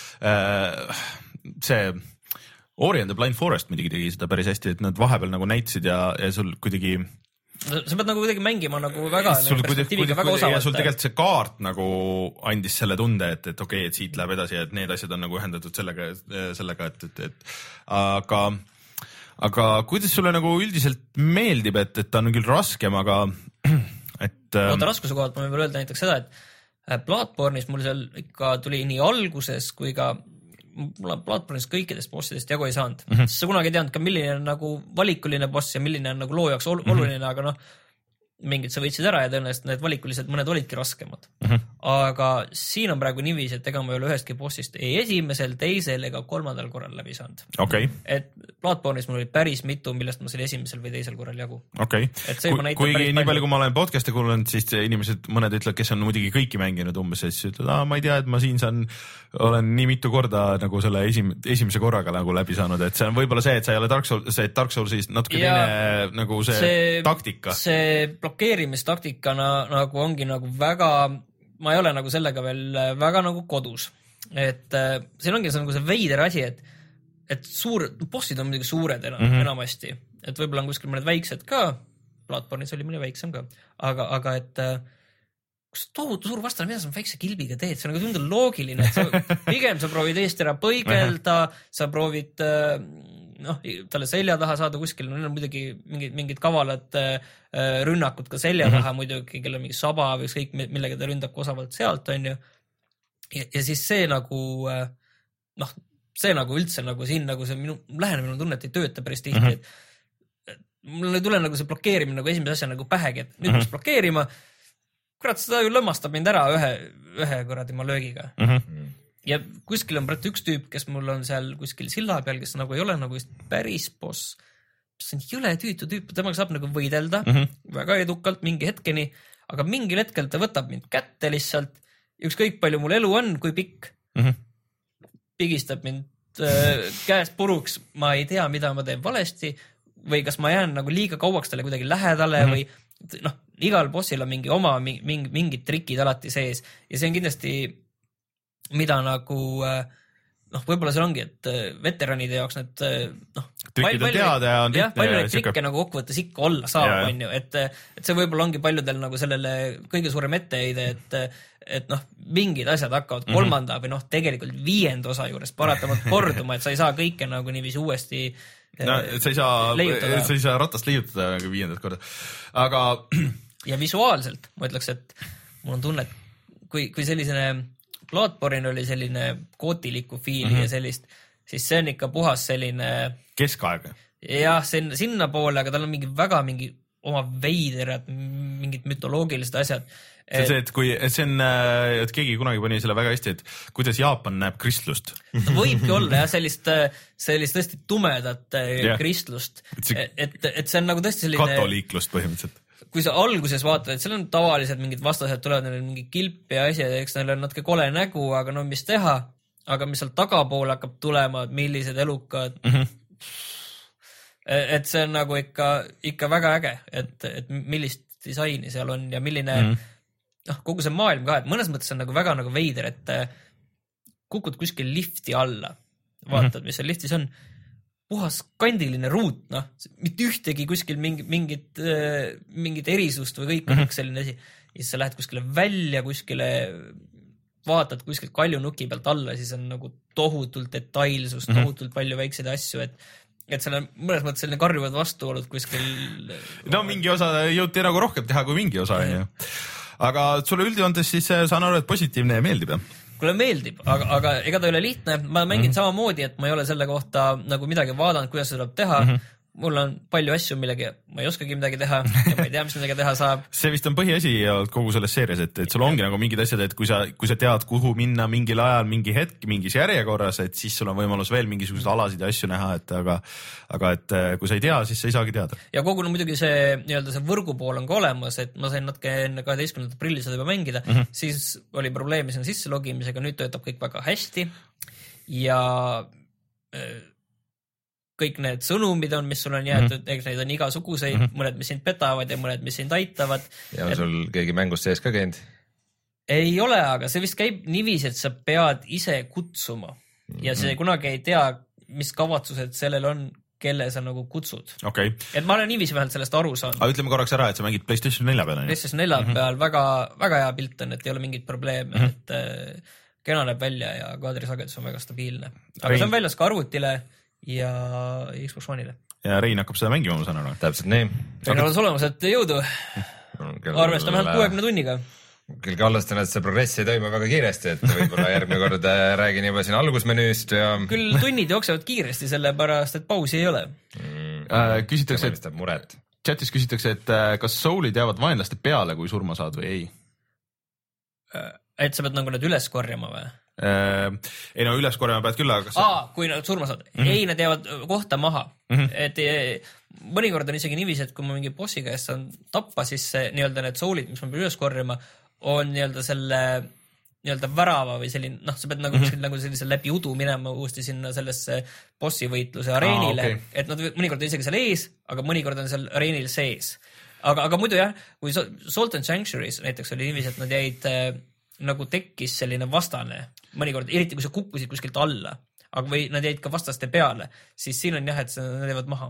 S1: äh, see Ori and the Blind Forest muidugi tegi seda päris hästi, et nad vahepeal nagu näitasid ja, ja sul kuidagi
S3: sa pead nagu kuidagi mängima nagu väga
S1: sul kuidagi, väga osavalt. Ja sul tegelikult see kaart nagu andis selle tunde, et, et okei okay,, et siit läheb edasi ja et need asjad on nagu ühendatud sellega, sellega, et, et, et aga aga kuidas sulle nagu üldiselt meeldib, et, et ta on küll raskem, aga et
S3: oota, raskuse kohalt ma võin veel öelda näiteks seda, et Bloodborne'is mul seal ikka tuli nii alguses kui ka mul on Bloodborne'is kõikidest bossidest jagu ei saanud. Mm -hmm. sa kunagi ei teadnud ka, milline on nagu valikuline boss ja milline on nagu loo jaoks ol- mm -hmm. oluline, aga noh, mingid sa võitsid ära ja tõenäoliselt need valikulised mõned olidki raskemad. Mm -hmm. aga siin on praegu niiviisi, et ega ma ei ole ühestki bossist ei esimesel, teisel ega kolmandal korral läbi saanud.
S1: Okay.
S3: Et Bloodborne'is mul oli päris mitu, millest ma selle esimesel või teisel korral jagu.
S1: Okay. Kui, kuigi nii palju, kui ma olen podcast'e kuulanud, siis inimesed, mõned ütlevad, kes on muidugi kõiki mänginud umbes, siis ütlevad, aa, ma ei tea, et ma siin saan, olen nii mitu korda nagu selle esim, esimese korraga nagu läbi saanud, et see on võib-olla see, et sa ei ole Dark Souls, see Dark Souls'is natuke ja teine nagu see, see taktika.
S3: See blokeerimistaktikana nagu ongi nagu väga, ma ei ole nagu sellega veel väga nagu kodus, et äh, siin ongi see, nagu see veider asi, et et suur, bossid on muidugi suured enam, mm -hmm. enamasti, et võib-olla on kuskil mõned väiksed ka, Bloodborne'is oli mõni väiksem ka, aga, aga et äh, kus tohutu suur vastane, mida sa väikse kilbiga teed, see on nagu tundub loogiline, et sa, pigem sa proovid eest ära põigelda, sa proovid äh, noh, talle selja taha saada kuskil, no neil on muidugi mingid, mingid kavalad äh, rünnakud ka selja taha mm -hmm. muidugi, kellel on mingi saba või ükskõik, millega ta ründab osavalt sealt, on ju. Ja, ja siis see nagu äh, noh, see nagu üldse nagu siin nagu see minu lähenemine tunnet ei tööta päris tihti, mm -hmm. et mul ei tule nagu see blokeerimine nagu esimese asja nagu pähegi, et nüüd mm -hmm. peaks blokeerima, kurat, seda ju lõmmastab mind ära ühe, ühe kuradi ma löögiga. Mm -hmm. ja kuskil on praegu üks tüüp, kes mul on seal kuskil silla peal, kes nagu ei ole nagu päris boss, see on jõle tüütu tüüp, temaga saab nagu võidelda mm -hmm. väga edukalt mingi hetkeni, aga mingil hetkel ta võtab mind kätte lihtsalt, ükskõik palju mul elu on, kui pikk mm, -hmm. pigistab mind äh, käest puruks, ma ei tea, mida ma teen valesti või kas ma jään nagu liiga kauaks talle kuidagi lähedale mm -hmm. või noh, igal bossil on mingi oma mingi, mingid trikid alati sees ja see on kindlasti mida nagu noh, võib-olla see ongi, et veteranide jaoks need noh,
S1: trikid on teada ja on
S3: jah, palju neid trikke nagu kokkuvõttes ikka olla saab, on ju, et, et see võib-olla ongi paljudel nagu sellele kõige suurem etteheide, et et noh, mingid asjad hakkavad kolmanda mm -hmm. või noh, tegelikult viienda osa juures paratamatult korduma, et sa ei saa kõike nagu niiviisi uuesti
S1: no, sa ei saa, sa ei saa ratast leiutada nagu viiendat korda, aga
S3: ja visuaalselt ma ütleks, et mul on tunne, et kui, kui sellisene Bloodborne oli selline gootiliku fiili mm -hmm. ja sellist, siis see on ikka puhas selline
S1: keskaeg.
S3: Jah, see on sinna poole, aga tal on mingi väga mingi oma veiderad, mingid mütoloogilised asjad.
S1: see on see, et kui, see on, et keegi kunagi pani selle väga hästi, et kuidas Jaapan näeb kristlust.
S3: Võibki olla jah, sellist, sellist tõesti tumedat yeah. kristlust, et, et see on nagu tõesti selline
S1: katoliiklust põhimõtteliselt.
S3: Kui sa alguses vaatad, et seal on tavalised mingid vastased, tulevad neil mingi kilp ja asjad, eks neil on natuke kole nägu, aga no mis teha, aga mis seal tagapool hakkab tulema, millised elukad mm, -hmm. et see on nagu ikka, ikka väga äge, et, et millist disaini seal on ja milline mm -hmm. noh, kogu see maailm ka, et mõnes mõttes on nagu väga nagu veider, et kukud kuskil lifti alla, vaatad mm, -hmm. mis seal liftis on, puhas kandiline ruut, noh, mitte ühtegi kuskil mingi, mingit, mingit erisust või kõik on mm -hmm. selline asi. Ja siis sa lähed kuskile välja, kuskile vaatad kuskilt kaljunuki pealt alla, siis on nagu tohutult detailsust, mm -hmm. tohutult palju väikseid asju, et et seal on mõnes mõttes selline karjuvad vastuolud kuskil.
S1: No mingi osa jõuti nagu rohkem teha kui mingi osa, on ju. Aga sulle üldjoontes siis saan aru, et positiivne ja meeldib, jah?
S3: Kuule meeldib, aga, aga ega ta ei ole lihtne, ma mängin mm -hmm. samamoodi, et ma ei ole selle kohta nagu midagi vaadanud, kuidas seda tuleb teha mm, -hmm. mul on palju asju, millega ma ei oskagi midagi teha ja ma ei tea, mis midagi teha saab.
S1: See vist on põhiasi kogu selles seerias, et, et sul ongi nagu mingid asjad, et kui sa, kui sa tead, kuhu minna mingil ajal, mingi hetk, mingis järjekorras, et siis sul on võimalus veel mingisuguseid alasid ja asju näha, et aga, aga et kui sa ei tea, siis sa ei saagi teada.
S3: Ja kogu no, muidugi see, nii-öelda see võrgu pool on ka olemas, et ma sain natuke enne kaheteistkümnendat aprilli seda juba mängida, mm -hmm. siis oli probleemi sinna sisse logimisega, nüüd töötab kõik väga hästi ja kõik need sõnumid on, mis sul on jäetud, mm -hmm. eks neid on igasuguseid, mm -hmm. mõned, mis sind petavad ja mõned, mis sind aitavad.
S2: Ja on et... sul keegi mängust sees ka käinud?
S3: Ei ole, aga see vist käib niiviisi, et sa pead ise kutsuma mm -hmm. ja see kunagi ei tea, mis kavatsused sellel on, kelle sa nagu kutsud.
S1: Okay.
S3: Et ma olen niiviisi vähelt sellest aru saanud.
S1: Aga ütleme korraks ära, et sa mängid PlayStation nelja peal.
S3: PlayStation nelja mm -hmm. peal väga, väga hea pilt on, et ei ole mingit probleeme, mm -hmm. et äh, kena näeb välja ja kaadrisagedus on väga stabiilne. Aga Rein... see on väljas ka arvutile ja Xbox One'ile.
S1: Ja Rein hakkab seda mängima, ma saan aru.
S2: Täpselt nii.
S3: Rein oleks olemas, et jõudu. Arvestame vähemalt kuuekümne tunniga.
S2: Küll kallastan, et see progress ei toimu väga kiiresti, et võib-olla järgmine kord räägin juba siin algusmenüüst ja...
S3: Küll tunnid jooksevad kiiresti, sellepärast, et pausi ei ole.
S2: Mm,
S1: äh, küsitakse,
S2: et muret.
S1: Chatis küsitakse, et kas soulid jäävad vaenlaste peale, kui surma saad või ei?
S3: Et sa pead nagu need üles korjama või?
S1: Äh, ei no üles korjama pead küll, aga kas...
S3: Aa, kui nad surma saad. Mm -hmm. Ei, nad jäävad kohta maha. Mm -hmm. Et ei, mõnikord on isegi niiviisi, et kui ma mingi bossi käest saan tappa, siis see, nii-öelda need soulid, mis ma pean üles korjama, on nii-öelda selle nii-öelda värava või selline, noh, sa pead nagu, mm -hmm. nagu sellise läbi udu minema uuesti sinna sellesse bossi võitluse areenile, ah, okay. Et nad mõnikord on isegi seal ees, aga mõnikord on seal areenil sees. Aga, aga muidu jah, kui Salt and Sanctuaries näiteks oli niiviisi, et nad jäid äh, nagu tekkis selline vastane, mõnikord, eriti kui sa kukkusid kuskilt alla, aga või nad jäid ka vastaste peale, siis siin on jah, et nad jäävad maha.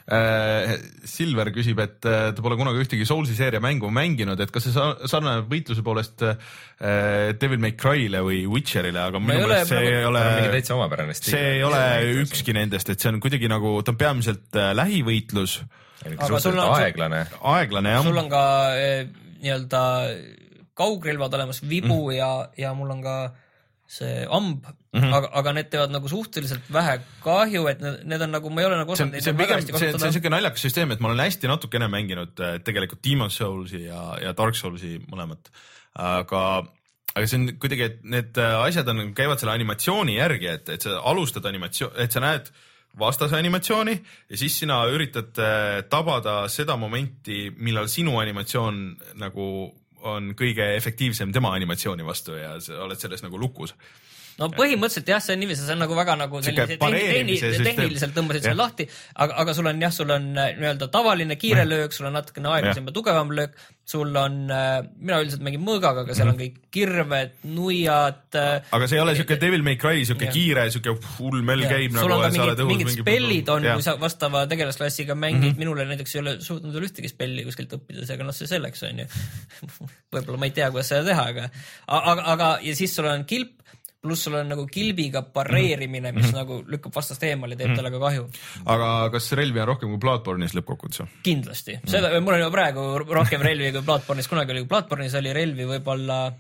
S1: Äh, Silver küsib, et ta pole kunagi ühtegi Soulsi seeria mängu mänginud, et kas see sarnane võitluse poolest äh, Devil May Cry'le või Witcherile, aga minu meelest see ei ole, see ei ole ükski nendest, et see on kuidagi nagu, ta on peamiselt äh, lähivõitlus.
S2: Aga sul on aeglane.
S1: Aeglane, jah.
S3: Sul on ka äh, nii-öelda kaugrelvad olemas, vibu mm. ja, ja mul on ka see amb, mm -hmm. aga, aga need teevad nagu suhteliselt vähe kahju, et need, need on nagu, ma ei ole nagu osanud
S1: neid väga hästi kasutada. See on siuke naljakas süsteem, et ma olen hästi natukene mänginud tegelikult Demon's Soulsi ja, ja Dark Soulsi mõlemat, aga, aga see on kuidagi, et need asjad on, käivad selle animatsiooni järgi, et, et sa alustad animatsioon, et sa näed vastase animatsiooni ja siis sina üritad tabada seda momenti, millal sinu animatsioon nagu on kõige efektiivsem tema animatsiooni vastu ja sa oled selles nagu lukus.
S3: No põhimõtteliselt jah, see on niiviisi, see on nagu väga nagu sellise tehni, tehniliselt tõmbasid selle lahti, aga, aga sul on jah, sul on nii-öelda tavaline kiire löök, sul on natukene aeglasem ja tugevam löök, sul on, mina üldiselt mängin mõõgaga, aga seal on kõik kirved, nuiad.
S1: Aga see ei ole siuke Devil May Cry, siuke ja. Kiire, siuke hull mell käib.
S3: Sul nagu, on ka mingid, mingid spellid on, kui sa vastava tegelasklassiga mängid, mm -hmm. minule näiteks ei ole suutnud veel ühtegi spelli kuskilt õppida, seega noh, see selleks on ju. Võib-olla ma ei tea, kuidas seda teha, aga, aga, aga ja siis sul on kilp, pluss sul on nagu kilbiga pareerimine, mis mm -hmm. nagu lükkab vastast eemale ja teeb mm -hmm. talle ka kahju.
S1: Aga kas relvi on rohkem kui Bloodborne'is lõppkokkuvõttes?
S3: Kindlasti. Mm -hmm. Seda, mul on juba praegu rohkem relvi kui Bloodborne'is, kunagi oli Bloodborne'is oli relvi võib-olla,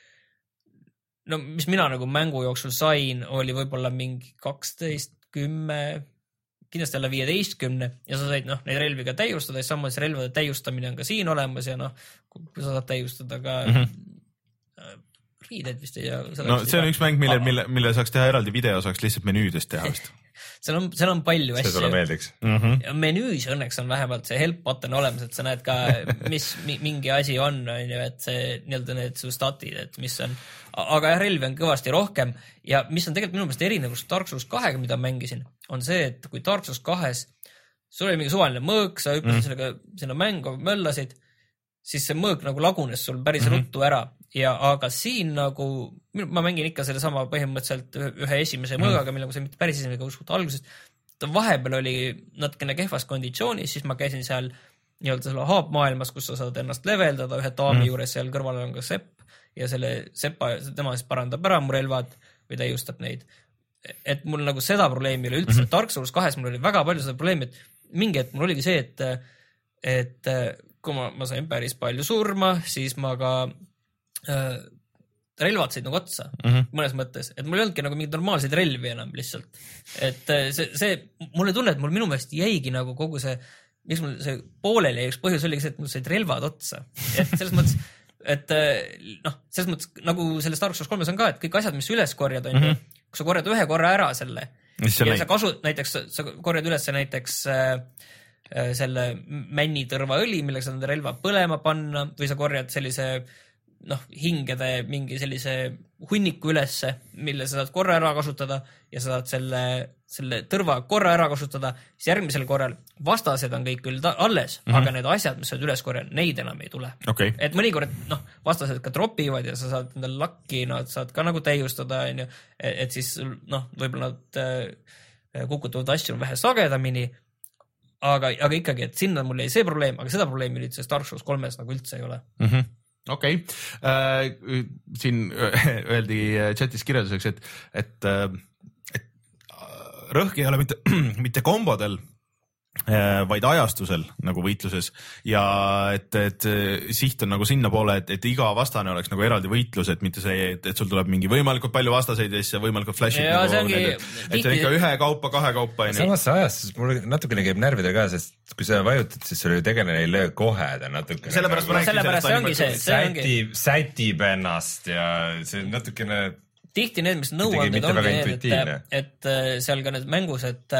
S3: no mis mina nagu mängu jooksul sain, oli võib-olla mingi kaksteist, kümme, kindlasti alla viieteistkümne ja sa said noh, neid relvi ka täiustada ja samas relvade täiustamine on ka siin olemas ja noh, kui sa saad täiustada ka mm -hmm. riided vist ei tea.
S1: No see on üks mäng, mille, mille, mille saaks teha eraldi video, saaks lihtsalt menüüdest teha vist.
S3: seal on, seal on palju asju.
S2: See sulle meeldiks.
S1: Mm -hmm.
S3: Menüüs õnneks on vähemalt see help button olemas, et sa näed ka, mis mingi asi on, on ju, et see nii-öelda need su statid, et mis on, aga jah, relvi on kõvasti rohkem ja mis on tegelikult minu meelest erinevus Dark Souls kahega, mida mängisin, on see, et kui Dark Souls kahes sul oli mingi suvaline mõõk, sa hüppasid mm -hmm. sellega sinna mängu, möllasid, siis see mõõk nagu lagunes sul päris mm -hmm. ruttu ära ja aga siin nagu, ma mängin ikka selle sama põhimõtteliselt ühe esimese mm -hmm. mõõgaga, mille ma sain mitte päris esimesega uskuda algusest, ta vahepeal oli natukene kehvas konditsioonis, siis ma käisin seal nii-öelda selle haapmaailmas, kus sa saad ennast leveldada ühe daami mm -hmm. juures, seal kõrval on ka sepp ja selle sepa, tema siis parandab ära mu relvad või täiustab neid. Et mul nagu seda probleemi üle üldse, mm -hmm. Dark Souls kahes mul oli väga palju seda probleemi, et mingi hetk mul oligi see, et, et kui ma, ma sain päris palju surma, siis ma ka äh, relvad said nagu otsa mm -hmm. mõnes mõttes, et mul ei olnudki nagu mingeid normaalseid relvi enam lihtsalt. et see, see, mulle tunne, et mul minu meelest jäigi nagu kogu see, miks mul see pooleli üks põhjus oligi see, et mul said relvad otsa. et selles mõttes, et noh, selles mõttes nagu selles Dark Souls kolmes on ka, et kõik asjad, mis üles korjad, on ju, mm -hmm. kui sa korjad ühe korra ära selle ja sa kasu, näiteks sa korjad üles näiteks äh, selle männitõrvaõli, millega sa enda relva põlema panna või sa korjad sellise noh, hingede mingi sellise hunniku ülesse, mille sa saad korra ära kasutada ja sa saad selle, selle tõrva korra ära kasutada, siis järgmisel korral vastased on kõik küll alles, mm -hmm. aga need asjad, mis sa oled üles korjanud, neid enam ei tule.
S1: Okay.
S3: Et mõnikord noh, vastased ka dropivad ja sa saad endale lakki, nad saad ka nagu täiustada, on ju, et siis noh, võib-olla nad äh, kukutavad asju vähe sagedamini, aga, aga ikkagi, et sinna mul jäi see probleem, aga seda probleemi nüüd selles Dark Souls kolmes nagu üldse ei ole.
S1: Mm -hmm. okei okay. äh,, siin öeldi chatis kirjelduseks, et, et, et rõhk ei ole mitte, mitte kombodel, vaid ajastusel nagu võitluses ja et, et siht on nagu sinnapoole, et, et iga vastane oleks nagu eraldi võitlus, et mitte see, et, et sul tuleb mingi võimalikult palju vastaseid ja siis võimalikult flash'id
S3: ja,
S1: nagu
S3: ongi,
S1: need, et see on ikka ühe kaupa, kahe kaupa.
S2: Samas see ajastus mul natukene käib närvidel ka, sest kui sa vajutad, siis sul ju tegelane ei löö kohe ta natukene.
S1: Sellepärast ma räägin
S3: sellest animatsioonist.
S2: Sätib, sätib ennast ja see natukene
S3: tihti need, mis nõuanded ongi need, et, et seal ka need mängus, et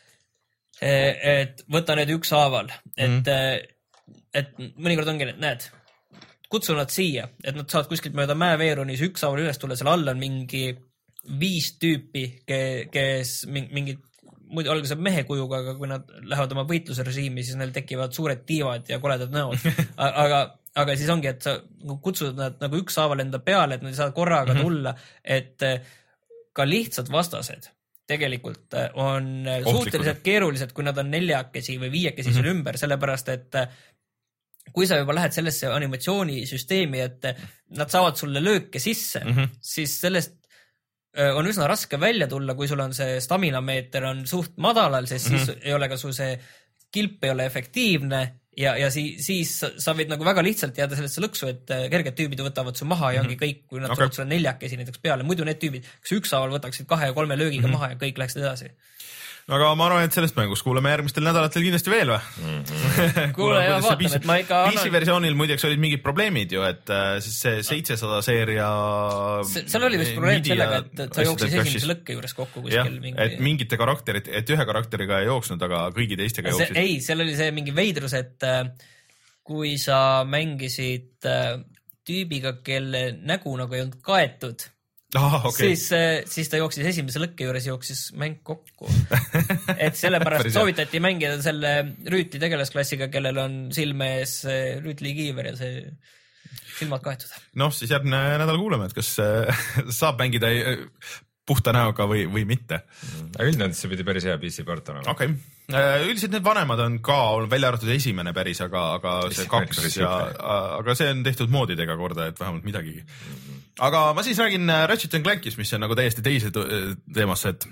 S3: et võta need ükshaaval, et mm. et mõnikord ongi, näed, kutsu nad siia, et nad saavad kuskilt mööda mäeveerunis ükshaaval üles tulla, seal all on mingi viis tüüpi, kes mingid, muidu algaseb mehe kujuga, aga kui nad lähevad oma võitlusrežiimi, siis neil tekivad suured tiivad ja koledad näod. aga, aga siis ongi, et sa kutsud nad nagu ükshaaval enda peale, et nad ei saa korraga mm -hmm. tulla, et ka lihtsad vastased tegelikult on suhteliselt keerulised, kui nad on neljakesi või viiekesi mm -hmm. ümber, sellepärast et kui sa juba lähed sellesse animatsioonisüsteemi, et nad saavad sulle lööke sisse, mm -hmm. siis sellest on üsna raske välja tulla, kui sul on see staminameeter on suht madalal, sest mm -hmm. siis ei ole ka su see kilp ei ole efektiivne ja, ja siis, siis sa võid nagu väga lihtsalt jääda sellesse lõksu, et kerged tüübid võtavad su maha ja ongi kõik, kui nad okay. tulevad sulle neljakesi näiteks peale, muidu need tüübid, kes ükshaaval võtaksid kahe ja kolme löögiga mm -hmm. maha ja kõik läheksid edasi.
S1: aga ma arvan, et sellest mängust kuuleme järgmistel nädalatel kindlasti veel või?
S3: Mm -hmm. kuule ja vaatame, et ma ikka
S1: P C versioonil muiduks olid mingid probleemid ju, et siis see seitsesada seeria
S3: seal oli vist probleem sellega, et ta jooksis esimese lõkke juures kokku kuskil
S1: ja,
S3: mingi
S1: et mingite karakterid, et ühe karakteriga ei jooksnud, aga kõigi teistega
S3: see,
S1: jooksis.
S3: Ei, seal oli see mingi veidrus, et kui sa mängisid tüübiga, kelle nägu nagu ei olnud kaetud,
S1: Ah, okay.
S3: siis, siis ta jooksis esimese lõkke juures, jooksis mäng kokku. et sellepärast soovitati mängida selle rüütli tegelasklassiga, kellel on silme ees rüütli kiiver ja see silmad kaetud.
S1: noh, siis järgmine nädal kuuleme, et kas saab mängida puhta näoga või, või mitte.
S2: Üldine, see pidi päris hea P C port olema.
S1: Okei. Okay. Üldiselt need vanemad on ka olnud välja arvatud esimene päris, aga, aga see kaks ja, aga see on tehtud moodidega korda, et vähemalt midagigi. Aga ma siis räägin Ratchet and Clankist, mis on nagu täiesti teise teemasse, et,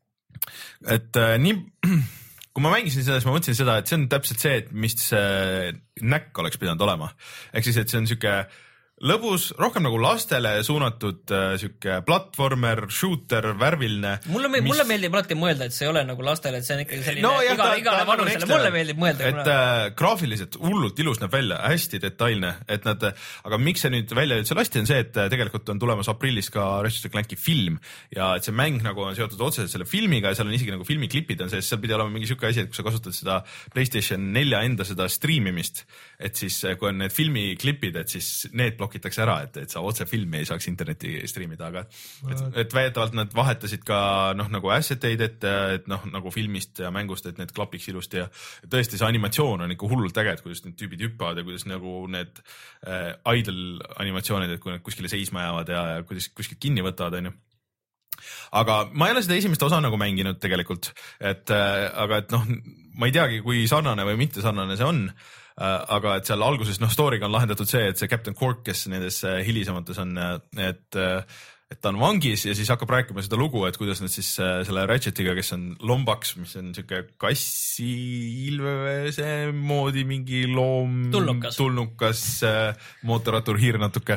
S1: et nii, kui ma mängisin seda, siis ma mõtlesin seda, et see on täpselt see, et mis näkk oleks pidanud olema. Ehk siis, et see on siuke lõbus, rohkem nagu lastele suunatud äh, siuke platvormer, shooter, värviline.
S3: Mulle, me, mis... mulle meeldib alati mõelda, et see ei ole nagu lastele, et see on ikkagi selline no, jah, igale, igale vanusele. Mulle meeldib mõelda.
S1: Et äh, graafiliselt hullult ilus näeb välja, hästi detailne, et nad, aga miks see nüüd välja üldse lasti on see, et tegelikult on tulemas aprillis ka Ratchet and Clanki film ja et see mäng nagu on seotud otseselt selle filmiga ja seal on isegi nagu filmiklipid on sees, seal pidi olema mingi siuke asi, et kui sa kasutad seda PlayStation nelja enda seda streamimist, et siis kui on need filmiklipid, et siis need blokitakse ära, et, et sa otse filmi ei saaks interneti striimida, aga et, et väidetavalt nad vahetasid ka noh, nagu asset eid, et, et noh, nagu filmist ja mängust, et need klapiks ilusti ja tõesti see animatsioon on ikka hullult äge, et kuidas need tüübid hüppavad ja kuidas nagu need äh, idle animatsioonid, et kui nad kuskile seisma jäävad ja, ja kuidas kuskilt kinni võtavad, on ju. Aga ma ei ole seda esimest osa nagu mänginud tegelikult, et äh, aga et noh, ma ei teagi, kui sarnane või mitte sarnane see on. Aga et seal alguses noh, story'ga on lahendatud see, et see Captain Quark, kes nendes hilisemates on, et et ta on vangis ja siis hakkab rääkima seda lugu, et kuidas nad siis selle Ratchetiga, kes on lombaks, mis on siuke kassi-ilvese moodi mingi loom,
S3: tulnukas,
S1: tulnukas, mootorrattur hiir natuke.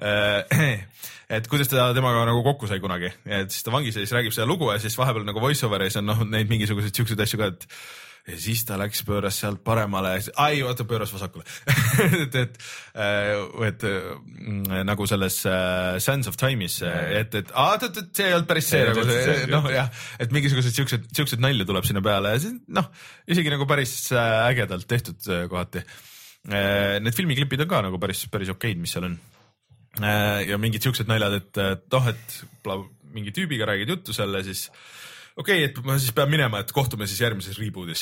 S1: Et kuidas ta temaga nagu kokku sai kunagi, et siis ta vangis ja siis räägib seda lugu ja siis vahepeal nagu voice-over'is on noh, neid mingisuguseid siukseid asju ka, et ja siis ta läks, pööras sealt paremale, ai, oota, pööras vasakule. et, et, et nagu selles uh, Sands of Time'is, et, et, aa, et, et see ei olnud päris see, nagu see, noh jah, et mingisugused siuksed, siuksed nalju tuleb sinna peale ja see, noh, isegi nagu päris ägedalt tehtud kohati. Need filmiklipid on ka nagu päris, päris okeid, mis seal on. Ja mingid siuksed naljad, et, et noh, et mingi tüübiga räägid juttu selle, siis okei, okay, et ma siis pean minema, et kohtume siis järgmises rebootis.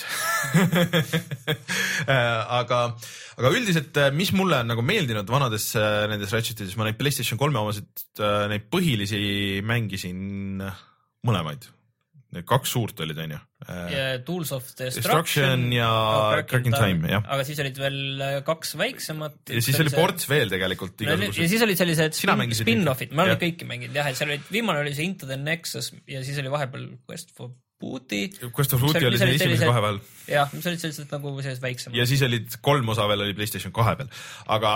S1: aga, aga üldiselt, mis mulle on nagu meeldinud vanades nendes Ratchetides, ma neid PlayStation kolme omasid, neid põhilisi mängisin mõlemaid. Need kaks suurt olid, on ju.
S3: Yeah, Tools of Destruction,
S1: Destruction ja Cracking Time, jah.
S3: Aga siis olid veel kaks väiksemat.
S1: Ja siis oli ports veel tegelikult.
S3: No, ja siis olid sellised spin-offid, ma olen kõik mänginud, jah, et seal olid, viimane oli see Into the Nexus ja siis oli vahepeal Quest for Booty.
S1: Quest for Booty oli see esimese kahe peal.
S3: Jah, mis olid sellised nagu sellised väiksemad.
S1: Ja siis olid kolm osa veel oli PlayStation kahe peal. Aga,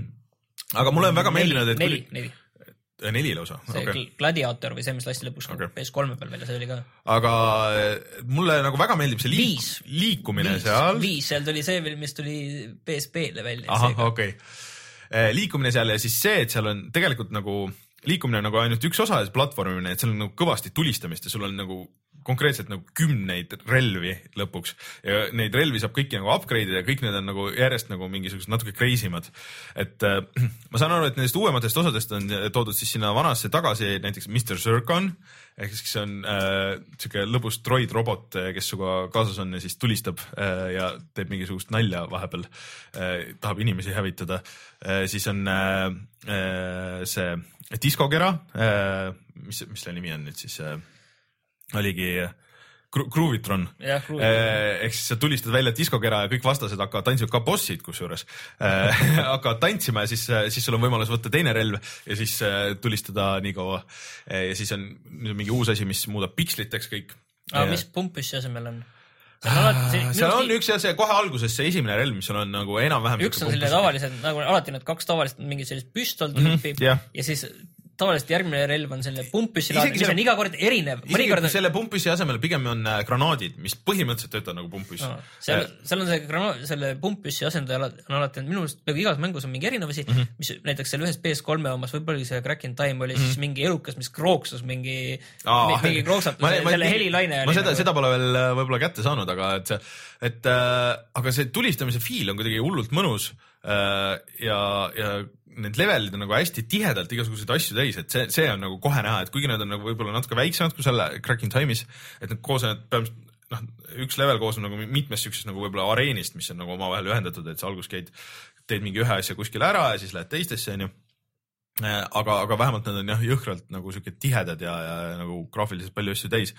S1: aga mulle on väga meeldinud, et
S3: neli, neli.
S1: Neli lausa.
S3: See okay. Gladiator või see, mis lasti lõpuks okay. P S kolme peal välja, see oli ka.
S1: Aga mulle nagu väga meeldib see liik, liikumine
S3: viis,
S1: seal.
S3: Viis, seal tuli see veel, mis tuli P S P-le välja.
S1: Aha, okei. Okay. Liikumine seal ja siis see, et seal on tegelikult nagu liikumine nagu ainult üks osa ja platvormimine, et seal on nagu kõvasti tulistamist ja sul on nagu konkreetselt nagu kümneid relvi lõpuks ja neid relvi saab kõiki nagu upgrade'ida ja kõik need on nagu järjest nagu mingisugused natuke crazy'mad. Et äh, ma saan aru, et nendest uuematest osadest on toodud siis sinna vanasse tagasi näiteks mister Zircon, ehk siis see on äh, siuke lõbus droid robot, kes suga kaasas on ja siis tulistab äh, ja teeb mingisugust nalja vahepeal, äh, tahab inimesi hävitada. Äh, siis on äh, äh, see diskokera, äh, mis, mis selle nimi on nüüd siis äh, oligi Groovitron. Ehk siis sa tulistad välja diskokera ja kõik vastased hakkavad tantsima, ka bossid kusjuures hakkavad tantsima ja siis, siis sul on võimalus võtta teine relv ja siis tulistada nii kaua. Ja siis on mingi uus asi, mis muudab piksliteks kõik.
S3: Aga mis pumpüssi asemel on?
S1: seal on, see, seal on üks ja see kohe alguses see esimene relv, mis sul on nagu enam-vähem
S3: üks on selline tavalised, nagu alati need kaks tavalist mingid sellist püstol tüüpi mm -hmm, yeah. Ja siis tavaliselt järgmine relv on selline pumpüssi laad, mis on iga kord erinev.
S1: Mõnikord on... selle pumpüssi asemel pigem on granaadid, mis põhimõtteliselt töötavad nagu pumpüss.
S3: No, seal, seal on see granaad, selle pumpüssi asendaja on alati, minu meelest peaaegu igas mängus on mingi erinev asi, mm -hmm. mis näiteks seal ühes P S kolme omas, võib-olla see Cracking Time oli mm -hmm. siis mingi elukas, mis krooksus mingi, Aa, mingi krooksab, selle helilaine.
S1: Ma seda, seda pole veel võib-olla kätte saanud, aga et, et äh, aga see tulistamise fiil on kuidagi hullult mõnus äh, ja, ja need levelid on nagu hästi tihedalt igasuguseid asju täis, et see, see on nagu kohe näha, et kuigi nad on nagu võib-olla natuke väiksemad kui selle Cracking Time'is, et need koosnevad peamiselt, noh, üks level koosneb nagu mitmest siuksest nagu võib-olla areenist, mis on nagu omavahel ühendatud, et sa algus käid, teed mingi ühe asja kuskil ära ja siis lähed teistesse, on ju. Aga, aga vähemalt nad on jah, jõhkralt nagu siuke tihedad ja, ja nagu graafiliselt palju asju täis.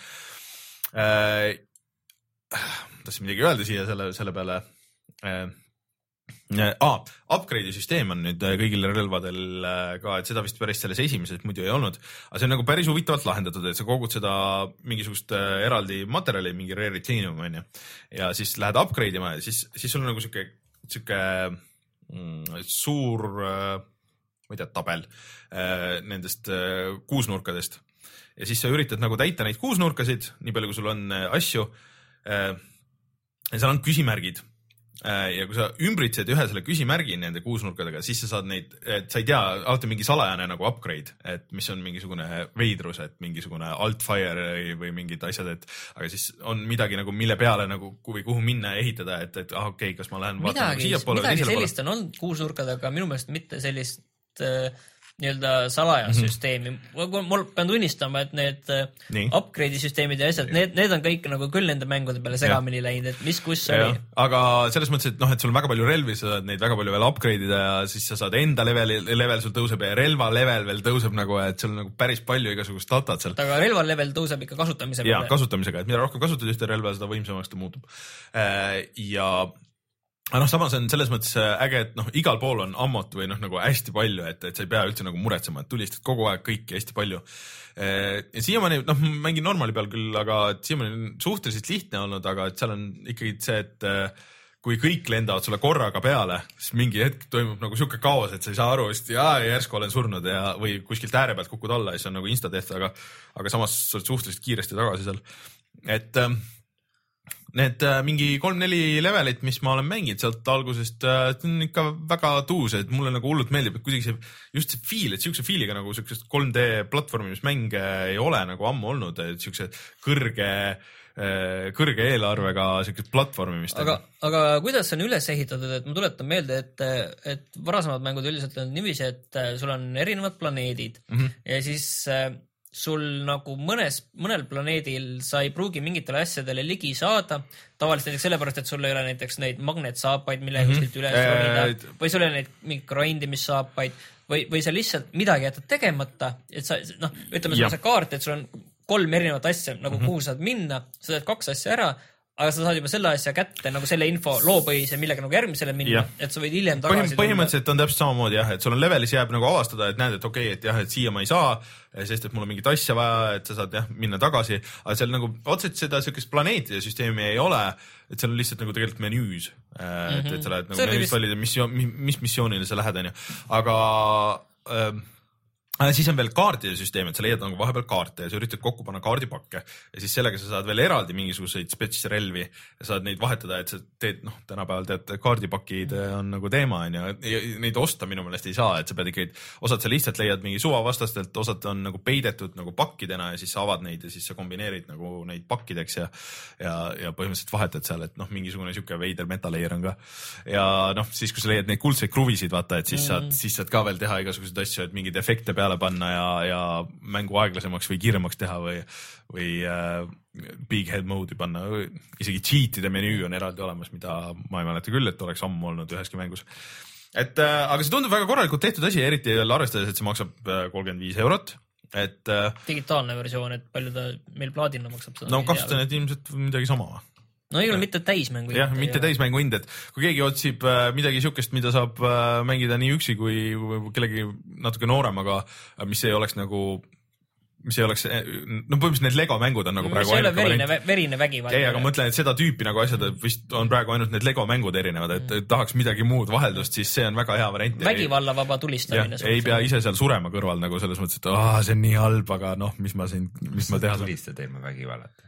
S1: Äh, tahtsin midagi öelda siia selle, selle peale. Äh, Ah, upgrade'i süsteem on nüüd kõigil relvadel ka, et seda vist päris selles esimeses muidu ei olnud, aga see on nagu päris huvitavalt lahendatud, et sa kogud seda mingisugust eraldi materjali, mingi rare titanium on ju, ja siis lähed upgrade ima ja siis, siis sul on nagu siuke, siuke mm, suur, ma ei tea, tabel nendest kuusnurkadest ja siis sa üritad nagu täita neid kuusnurkasid, nii palju kui sul on asju ja seal on küsimärgid. Ja kui sa ümbritsed ühe selle küsimärgi nende kuusnurkadega, siis sa saad neid, et sa ei tea, alati mingi salajane nagu upgrade, et mis on mingisugune veidrus, et mingisugune altfire või mingid asjad, et aga siis on midagi nagu, mille peale nagu, kui kuhu minna ja ehitada, et, et ah, okei okay,, kas ma lähen vaatan
S3: midagi, siia poole. Midagi sellist poole. On olnud kuusnurkadega, aga minu meelest mitte sellist äh, nii-öelda salajasüsteemi. Mm-hmm. Mul pean tunnistama, et need Nii. upgrade'i süsteemid ja asjad, need, need on kõik nagu küll nende mängude peale segamini ja. Läinud, et mis kus ja. Oli.
S1: Aga selles mõttes, et noh, et sul on väga palju relvi, sa saad neid väga palju veel upgrade'ida ja siis sa saad enda level, level sul tõuseb ja relva level veel tõuseb nagu, et sul on nagu päris palju igasugust datat seal.
S3: Aga relva level tõuseb ikka kasutamise
S1: peale. Ja, kasutamisega, et mida rohkem kasutad ühte relva, seda võimsamaks ta muutub. Ja aga noh, samas on selles mõttes äge, et noh, igal pool on ammot või noh, nagu hästi palju, et, et sa ei pea üldse nagu muretsema, et tulistad kogu aeg kõiki hästi palju. Ja siiamaani, noh, mängin normali peal küll, aga siiamaani on suhteliselt lihtne olnud, aga et seal on ikkagi see, et kui kõik lendavad sulle korraga peale, siis mingi hetk toimub nagu siuke kaos, et sa ei saa aru, sest jaa, järsku olen surnud ja, või kuskilt ääre pealt kukud alla ja siis on nagu insta-death, aga, aga samas sa oled suhteliselt kiiresti tagasi seal. Et need mingi kolm-neli levelit, mis ma olen mänginud sealt algusest, on ikka väga tuus, et mulle nagu hullult meeldib, et kuidagi see, just see feel, et siukse feeliga nagu siuksest kolm D platvormimismänge ei ole nagu ammu olnud, et siukse kõrge, kõrge eelarvega siukest platvormimist.
S3: Aga, aga kuidas see on üles ehitatud, et ma tuletan meelde, et, et varasemad mängud üldiselt on niiviisi, et sul on erinevad planeedid mm-hmm. ja siis sul nagu mõnes, mõnel planeedil sa ei pruugi mingitele asjadele ligi saada, tavaliselt näiteks sellepärast, et sul ei ole näiteks neid magnetsaapaid, mille mm-hmm. kuskilt üles ronida, või sul ei ole neid mingi grindimissaapaid, või, või sa lihtsalt midagi jätad tegemata, et sa, noh, ütleme, sul on see kaart, et sul on kolm erinevat asja, nagu mm-hmm. kuhu saad minna, sa teed kaks asja ära, aga sa saad juba selle asja kätte, nagu selle info loopõhise, millega nagu järgmisele minna, ja. Et sa võid hiljem tagasi
S1: Põhim, põhimõtteliselt on täpselt samamoodi jah, et sul on levelis jääb nagu avastada, et näed, et okei okay,, et jah, et siia ma ei saa, sest et mul on mingit asja vaja, et sa saad jah, minna tagasi, aga seal nagu otseselt seda sellist planeetide süsteemi ei ole, et seal on lihtsalt nagu tegelikult menüüs, mm-hmm. et, et sa lähed nagu menüüs valida, mis, mis missioonile sa lähed, on ju, aga ähm, siis on veel kaartide süsteem, et sa leiad nagu vahepeal kaarte ja sa üritad kokku panna kaardipakke ja siis sellega sa saad veel eraldi mingisuguseid spetsrelvi ja saad neid vahetada, et sa teed, noh, tänapäeval tead, kaardipakid on nagu teema, on ju, neid osta minu meelest ei saa, et sa pead ikkagi, osad sa lihtsalt leiad mingi suvavastastelt, osad on nagu peidetud nagu pakkidena ja siis sa avad neid ja siis sa kombineerid nagu neid pakkideks ja, ja, ja põhimõtteliselt vahetad seal, et noh, mingisugune siuke veider metaleer on ka. Ja noh, siis kui sa leiad neid kuldseid kruvisid, vaata, et siis saad, siis saad ka veel teha igasuguseid asju, et mingid efekte peale panna ja, ja mängu aeglasemaks või kiiremaks teha või, või äh, big head mode'i panna. Isegi cheat'ide menüü on eraldi olemas, mida ma ei mäleta küll, et oleks ammu olnud üheski mängus. Et, äh, aga see tundub väga korralikult tehtud asi, eriti arvestades, et see maksab kolmkümmend viis eurot. Et, äh,
S3: digitaalne versioon, et palju ta meil plaadina maksab seda?
S1: No kasutan, et ilmselt midagi sama.
S3: No ei ole mitte täismängu
S1: jah, mitte täismängu hind, et kui keegi otsib midagi siukest, mida saab mängida nii üksi kui kellegi natuke nooremaga, mis ei oleks nagu, mis ei oleks, no põhimõtteliselt need Lego mängud on nagu praegu
S3: ainult verine, verine vägivald.
S1: Ei, aga ma ütlen, et seda tüüpi nagu asjad vist on praegu ainult need Lego mängud erinevad, et mm. tahaks midagi muud vaheldust, siis see on väga hea variant.
S3: Vägivallavaba tulistamine.
S1: Ja, ei pea ise seal surema kõrval nagu selles mõttes, et ah, see on nii halb, aga noh, mis ma siin, mis ma teha saan.
S2: Tulista teeme vägivallat.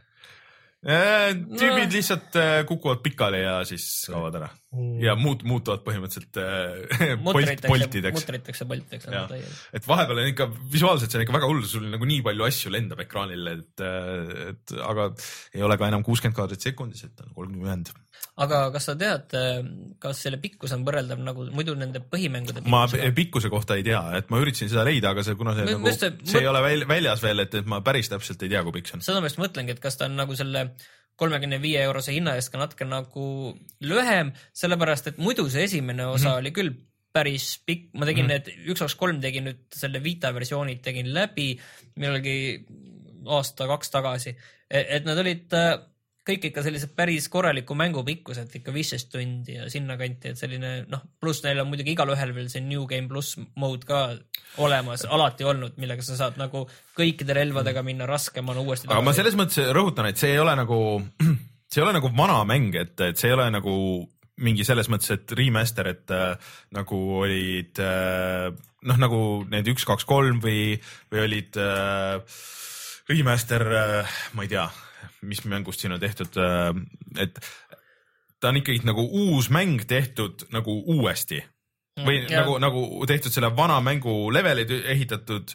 S1: Tüübid no. lihtsalt kukuvad pikali ja siis kaovad ära mm. ja muut, muutuvad põhimõtteliselt polt, poltideks.
S3: Mutritakse poltideks.
S1: Et vahepeal on ikka visuaalselt see on ikka väga hull, sul nagu nii palju asju lendab ekraanil, et, et aga ei ole ka enam kuuskümmend kaadrit sekundis, et on kolmkümmend.
S3: Aga kas sa tead, kas selle pikkus on võrreldav nagu muidu nende põhimängude
S1: pikkusega? Ma pikkuse kohta ei tea, et ma üritasin seda leida, aga see, kuna see, nagu, see, see ei ole väljas veel, et, et ma päris täpselt ei tea, kui pikk see on.
S3: Seda ma just mõtlengi, et kas ta on nagu selle kolmekümne viie eurose hinna eest ka natuke nagu lühem, sellepärast, et muidu see esimene osa mm-hmm. oli küll päris pikk. Ma tegin mm-hmm. need üks kaks kolm tegin nüüd selle Vita versioonid tegin läbi millalgi aasta kaks tagasi, et nad olid kõik ikka sellised päris korraliku mängu pikkus, et ikka viisteist tundi ja sinna kanti, et selline, noh, pluss neil on muidugi igal ühel veel see New Game Plus mode ka olemas, alati olnud, millega sa saad nagu kõikide relvadega minna raskemana uuesti.
S1: Aga ma selles mõttes rõhutan, et see ei ole nagu, see ei ole nagu vana mäng, et, et see ei ole nagu mingi selles mõttes, et remaster, et äh, nagu olid äh, noh, nagu need üks, kaks, kolm või, või olid äh, remaster äh,, ma ei tea, mis mängust siin on tehtud, et ta on ikkagi nagu uus mäng tehtud nagu uuesti või ja. nagu, nagu tehtud selle vana mängu levelid ehitatud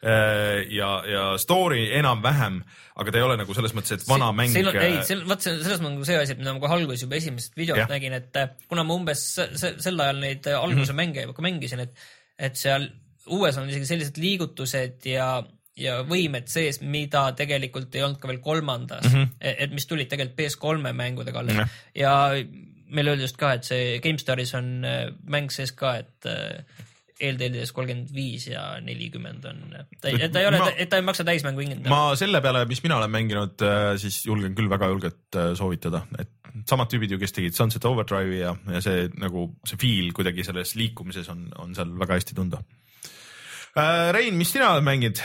S1: ja, ja story enam-vähem, aga ta ei ole nagu selles mõttes, et vana mäng.
S3: On, ei, sel, vaat selles mõttes see asi, mida ma ka alguses juba esimesest videot ja. nägin, et kuna ma umbes sel ajal neid alguse mm-hmm. mänge juba mängisin, et, et seal uues on isegi sellised liigutused ja ja võimed sees, mida tegelikult ei olnud ka veel kolmandas, mm-hmm. et mis tulid tegelikult P S kolme mängudega alles. Mm-hmm. Ja meil öeldi just ka, et see GameStaris on mäng sees ka, et eelteelides kolmkümmend viis ja nelikümmend on, et ta ei ole, et ta ei maksa täismängu hingenda.
S1: Ma selle peale, mis mina olen mänginud, siis julgen küll väga julget soovitada, et samad tüübid ju, kes tegid Sunset Overdrive'i ja, ja see nagu see feel kuidagi selles liikumises on, on seal väga hästi tunda. Rein, mis sina oled mänginud?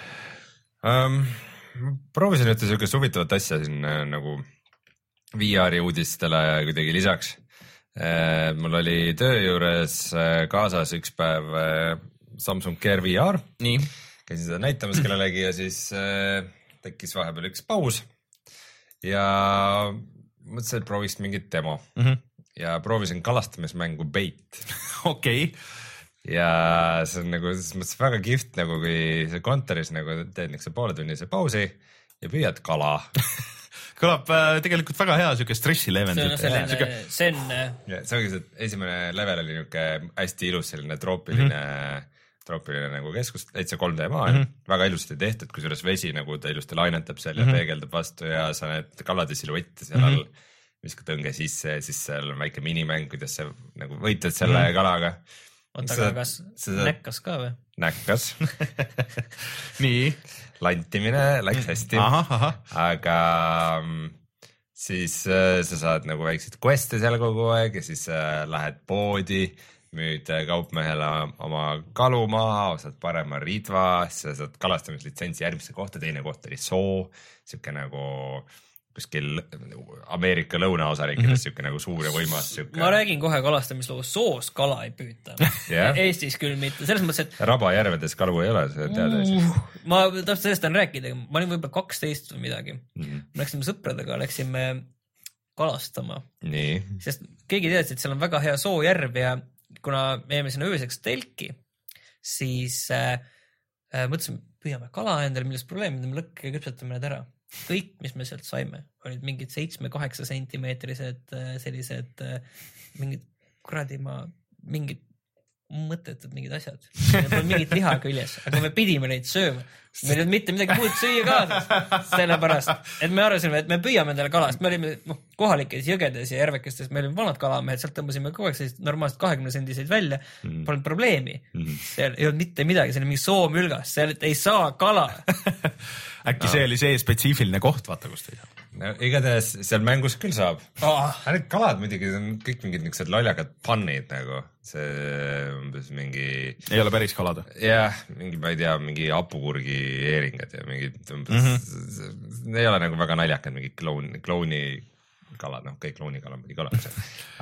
S2: Um, proovisin ühte sellist huvitavat asja siin nagu V R-i uudistele kuidagi lisaks. Mul oli töö juures kaasas üks päev Samsung Gear V R.
S1: Nii.
S2: Käisin seda näitamas kellelegi ja siis tekkis vahepeal üks paus ja mõtlesin, et prooviks mingit demo mm -hmm. ja proovisin kalastamismängu Bait.
S1: Okei. Okay.
S2: Ja see on nagu, selles mõttes väga kihvt, nagu kui see kontoris nagu teed niisuguse pooletunnise pausi ja püüad kala.
S1: Kõlab äh, tegelikult väga hea siuke stressi leevendus.
S3: See on selline Süke... sen.
S2: Ja, see ongi see, esimene level oli niisugune hästi ilus selline troopiline, mm -hmm. troopiline nagu keskus, täitsa kolm D maa, mm -hmm. väga ilusti tehtud, kusjuures vesi nagu ta ilusti lainetab seal ja mm -hmm. peegeldab vastu ja sa näed kalade siluette seal mm -hmm. all, viskad tõnge sisse ja siis seal on väike minimäng, kuidas sa nagu võitled selle mm -hmm. kalaga.
S3: Oota, aga kas seda... näkkas ka või?
S2: Näkkas.
S1: Nii.
S2: Lantimine läks hästi.
S1: Aha, aha.
S2: Aga siis äh, sa saad nagu väikseid quest'e seal kogu aeg ja siis äh, lähed poodi, müüd kaupmehele oma kalu maha, saad parema ridva, sa saad kalastamislitsentsi järgmisse kohta, teine koht oli soo, siuke nagu kuskil Ameerika lõunaosariikides mm -hmm. siuke nagu suur ja võimas siuke.
S3: Ma räägin kohe kalastamisloos, soos kala ei püüta yeah. Eestis küll mitte, selles mõttes, et
S2: Rabajärvedes kalu ei ole, see teada uh, siis.
S3: Ma täpselt sellest on rääkida, ma olin võib-olla kaksteist või midagi mm. -hmm. Me läksime sõpradega, läksime kalastama.
S2: Nii.
S3: Sest keegi teadis, et seal on väga hea soojärv ja kuna me jäime sinna ööseks telki, siis äh, äh, mõtlesime, püüame kala endale, millest probleem, me lõkke ja küpsetame need ära. Kõik, mis me sealt saime, olid mingid seitsme-kaheksa sentimeetrised sellised mingid kuradima, mingid mõttetud mingid asjad. Mingid liha küljes, aga me pidime neid sööma. Meil ei olnud mitte midagi muud süüa kaasas, sellepärast, et me arvasime, et me püüame endale kalast. Me olime no, kohalikes jõgedes ja järvekestes, me olime vanad kalamehed, sealt tõmbasime kogu aeg sellist normaalselt kahekümne sendiseid välja. Mm. Polnud probleemi. Mm. Seal ei olnud mitte midagi, see oli mingi soomülgas, seal ei saa kala.
S1: Äkki no. See oli see spetsiifiline koht, vaata kust ei saa.
S2: No, igatahes seal mängus küll saab oh.. Need kalad muidugi on kõik mingid niisugused lollakad pannid nagu. See umbes mingi...
S1: Ei ole päris kalad?
S2: Jah, mingi, ma ei tea, mingi hapukurgi eeringad ja mingid umbes... Mm -hmm. Ei ole nagu väga naljakad, mingi kloun, klouni kalad, noh, kõik kloonikala on muidugi olemas.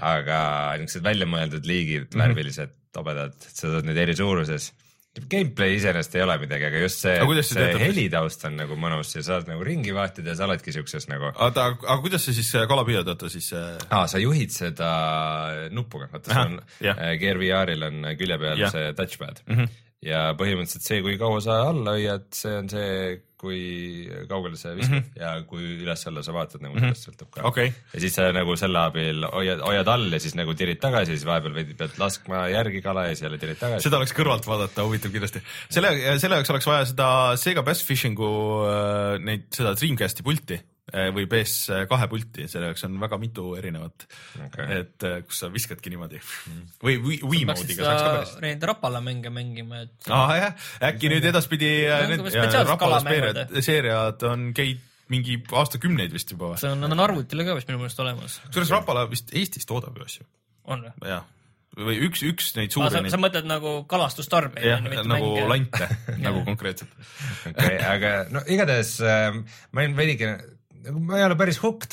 S2: Aga niisugused väljamõeldud liigid, mm -hmm. värvilised, tobedad, sa saad need eri suuruses. Gameplay iseenesest ei ole midagi, aga just see, aga see, see helitaust on nagu mõnus ja saad nagu ringi vaatida ja sa oledki siukses nagu...
S1: Aga, aga kuidas sa siis kala püüad, oota siis...
S2: Aa, sa juhid seda nuppuga, vaata see on, Gear V R-il on külje peal ja. See touchpad mm -hmm. ja põhimõtteliselt see, kui kaua sa alla hoiad, see on see, kui kaugele sa viskad mm -hmm. ja kui üles-alla sa vaatad, nagu sellest sõltub ka.
S1: Okay.
S2: Ja siis sa nagu selle abil hoiad, hoiad all ja siis nagu tirid tagasi, siis vahepeal veidi pead laskma järgi kala ja siis jälle tirid tagasi.
S1: Seda oleks kõrvalt vaadata, huvitav kindlasti. Selle, selle jaoks oleks vaja seda Sega Bass Fishingu neid, seda Dreamcasti pulti või P S kahe pulti, selle jaoks on väga mitu erinevat, okay. Et kus sa viskadki niimoodi mm. või Wiimoodiga saaks ka päris.
S3: Neid rapala mänge mängima, et...
S1: Ah, jah, äkki nüüd edaspidi rapala seeriad on käid mingi aastakümneid vist juba.
S3: See on, on arvutile ka vist minu mõelest olemas.
S1: Suures rapala vist Eestis toodab ju asju.
S3: On või?
S1: Jah. Või üks, üks neid suuri...
S3: Sa, neid... sa mõtled nagu kalastustarbeid?
S1: Jah, nagu mänge. Lante, nagu konkreetselt.
S2: Okay, aga no igatahes äh, ma olin veidike... ma ei ole päris hooked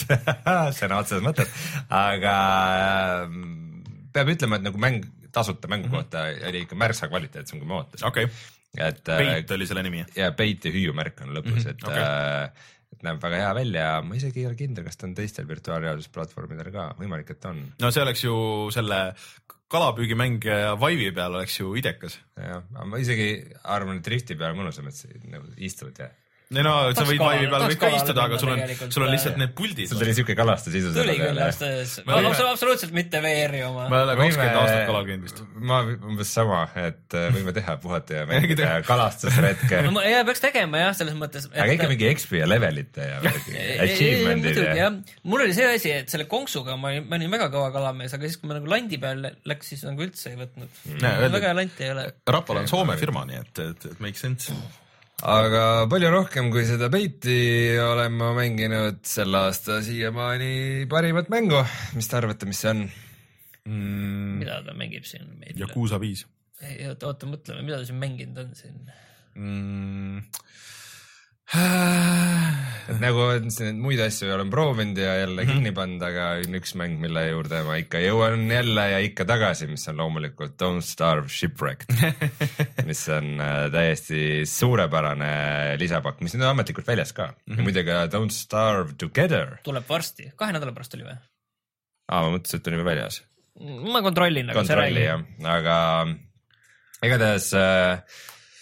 S2: sõna otseses mõttes, aga äh, peab ütlema, et nagu mäng, tasuta mängu kohta mm -hmm. oli ikka märksa kvaliteetsem, kui ma ootasin.
S1: Okay. Bait oli selle nimi.
S2: Ja Bait ja hüüumärk on lõpus, mm -hmm. et, okay. äh, et näeb väga hea välja. Ma isegi ei ole kindel, kas ta on teistel virtuaalreaalsusplatvormidel ka, võimalik, et on. No
S1: see oleks ju selle kalapüügimäng Vive'i peal oleks ju idekas.
S2: jah, ma isegi arvan, et Drifti peal mõnusam, et nagu istuvad ja
S1: ei no, sa võid Vive'i peal võid ka istuda, aga sul on, sul on lihtsalt need puldid.
S2: sul tuli siuke kalastus isu.
S3: Tuli küll aastas. Absoluutselt mitte V R-i oma.
S1: Ma olen kakskümmend aastat kalal käinud vist.
S2: Ma umbes sama, et võime teha puhata ja mängida kalastusretke.
S3: Ja peaks tegema jah, selles mõttes.
S2: Aga ikka mingi X P ja levelite ja achievement'id
S3: ja. Mul oli see asi, et selle konksuga ma olin väga kõva kalamees, aga siis kui ma nagu landi peal läks, siis nagu üldse ei võtnud. Väga lanti ei ole.
S1: Rapal on Soome firma, nii et, et make sense.
S2: aga palju rohkem kui seda peiti olen ma mänginud selle aasta siiamaani parimat mängu. Mis te arvate, mis see on?
S3: Mm. Mida ta mängib siin?
S1: Yakuza viis.
S3: Oota, oota, mõtleme, mida ta siin mänginud on siin?
S2: Mm. Et nagu muid asju olen proovinud ja jälle mm-hmm. kinni pand, aga üks mäng, mille juurde ma ikka jõuan jälle ja ikka tagasi, mis on loomulikult Don't Starve Shipwrecked, mis on täiesti suurepärane lisapakk, mis on ametlikult väljas ka. Mm-hmm. Ja muidega Don't Starve Together.
S3: Tuleb varsti, kahe nädala pärast oli või?
S2: Aa, ma mõtlesin, et on juba väljas.
S3: Ma kontrollin.
S2: Kontrolli, jah. Aga igatahes... Äh,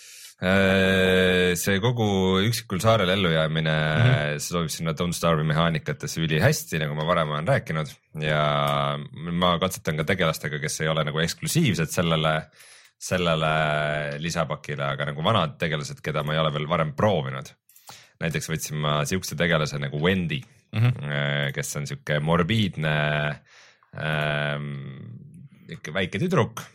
S2: see kogu üksikul saarel ellujäämine mm-hmm. sobib sinna Don't Starve'i mehaanikatesse üli hästi, nagu ma varem olen rääkinud ja ma katsetan ka tegelastega, kes ei ole nagu eksklusiivsed sellele, sellele lisapakile, aga nagu vanad tegelased, keda ma ei ole veel varem proovinud. Näiteks võtsin ma siukse tegelase nagu Wendy, mm-hmm. kes on siuke morbiidne ähm, ikka väike tüdruk,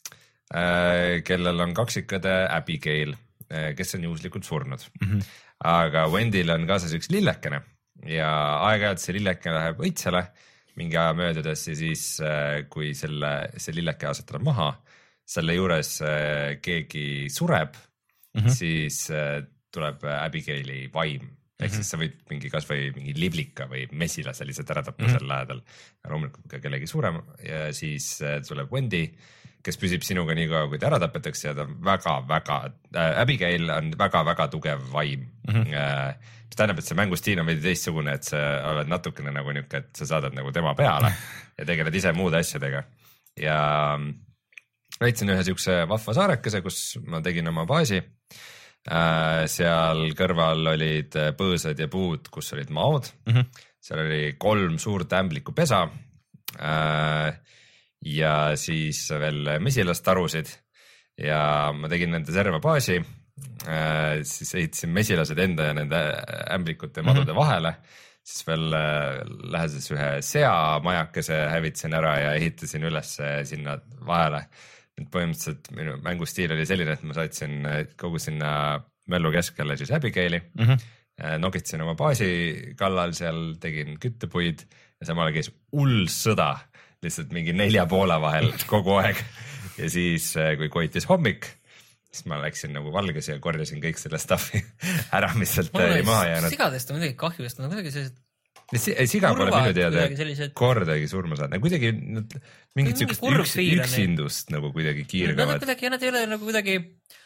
S2: kellel on kaksikõde Abigail, kes on juhuslikult surnud. Mm-hmm. Aga Wendyl on kaasas üks lillekene ja aeg-ajalt see lillekene läheb õitsele mingi aja möödudes ja siis, kui selle, see lilleke asetada maha, selle juures keegi sureb, mm-hmm. siis tuleb Abigaili vaim. Ehk mm-hmm. siis sa võid mingi kas või mingi liblika või mesilase lihtsalt ära tappa mm-hmm. selle lähedal. Loomulikult ka kellegi surem ja siis tuleb Wendy, kes püsib sinuga nii kaua, kui ta ära tapetakse ja ta on väga-väga, äh, Abigail on väga-väga tugev vaim. Mm-hmm. Äh, mis tähendab, et see mängustiil on veidi teistsugune, et sa oled natukene nagu niuke, et sa saadad nagu tema peale ja tegeled ise muude asjadega. Ja leidsin ühe siukse vahva saarekese, kus ma tegin oma baasi. Äh, seal kõrval olid põõsad ja puud, kus olid maod. Mm-hmm. Seal oli kolm suurt ämbliku pesa. Äh, ja siis veel mesilastarusid ja ma tegin nende serva baasi, äh, siis ehitasin mesilased enda ja nende ämblikute ja madude mm-hmm. vahele, siis veel äh, läheses ühe seamajakese hävitasin ära ja ehitasin üles sinna vahele. Nüüd põhimõtteliselt minu mängustiil oli selline, et ma saatsin kogu sinna möllu keskele siis Abigaili, mm-hmm. äh, nokitsin oma baasi kallal, seal tegin küttepuid ja samal käis hull sõda. Lihtsalt mingi nelja poole vahel kogu aeg ja siis, kui koitis hommik, siis ma läksin nagu valges ja korjasin kõik selle stuffi ära, mis sealt oli maha jäänud.
S3: Sigadest on midagi kahju, sest nad on kuidagi
S2: sellised siga pole minu teada sellised... kordagi surma saad. Kuidagi mingit siukest üks, üksindust nagu kuidagi kiirgavad.
S3: Nad, kuidagi, nad ei ole nagu kuidagi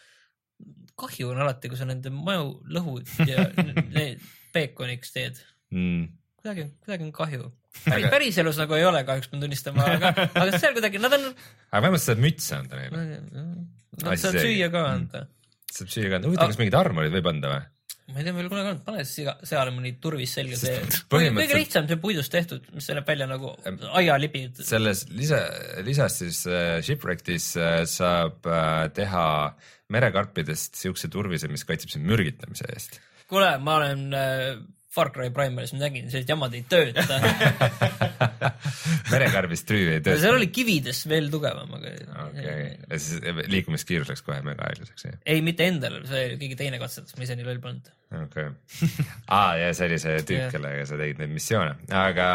S3: kahju on alati, kui sa nende maju lõhud ja peekoniks teed. Mm. Kuidagi, kuidagi on kahju. Päris, aga... päris elus nagu ei ole kahjuks pean tunnistama, aga, aga seal kuidagi, nad on...
S2: Aga vähemalt saad mütse anda neile.
S3: Nad saad süüa ka anda.
S2: Saab süüa ka anda. Huvitav, kas mingid armorid võib anda või?
S3: Ma ei tea, meil kunagi olnud. Pane seal mõni turvis selge see. Kõige lihtsam see puidust tehtud, mis selle välja nagu aialipid. Selles
S2: lisa, lisas siis uh, Shipwrecktis uh, saab uh, teha merekarpidest siukse turvise, mis kaitseb siin mürgitamise eest.
S3: Kuule, ma olen... Uh, Far Cry Primaris ma nägin, sellised jamad ei tööta.
S2: Merekarbist trüüvi ei tööta.
S3: Seal oli kivides veel tugevam. Aga...
S2: Okay. Ja siis liikumiskiirus läks kohe mega aeglaseks.
S3: Ei, mitte endal, see keegi teine katsetas, ma ise nii loll polnud.
S2: Okay. Aa, ja see oli see tüüp, kellega sa tegid neid missioone. Aga...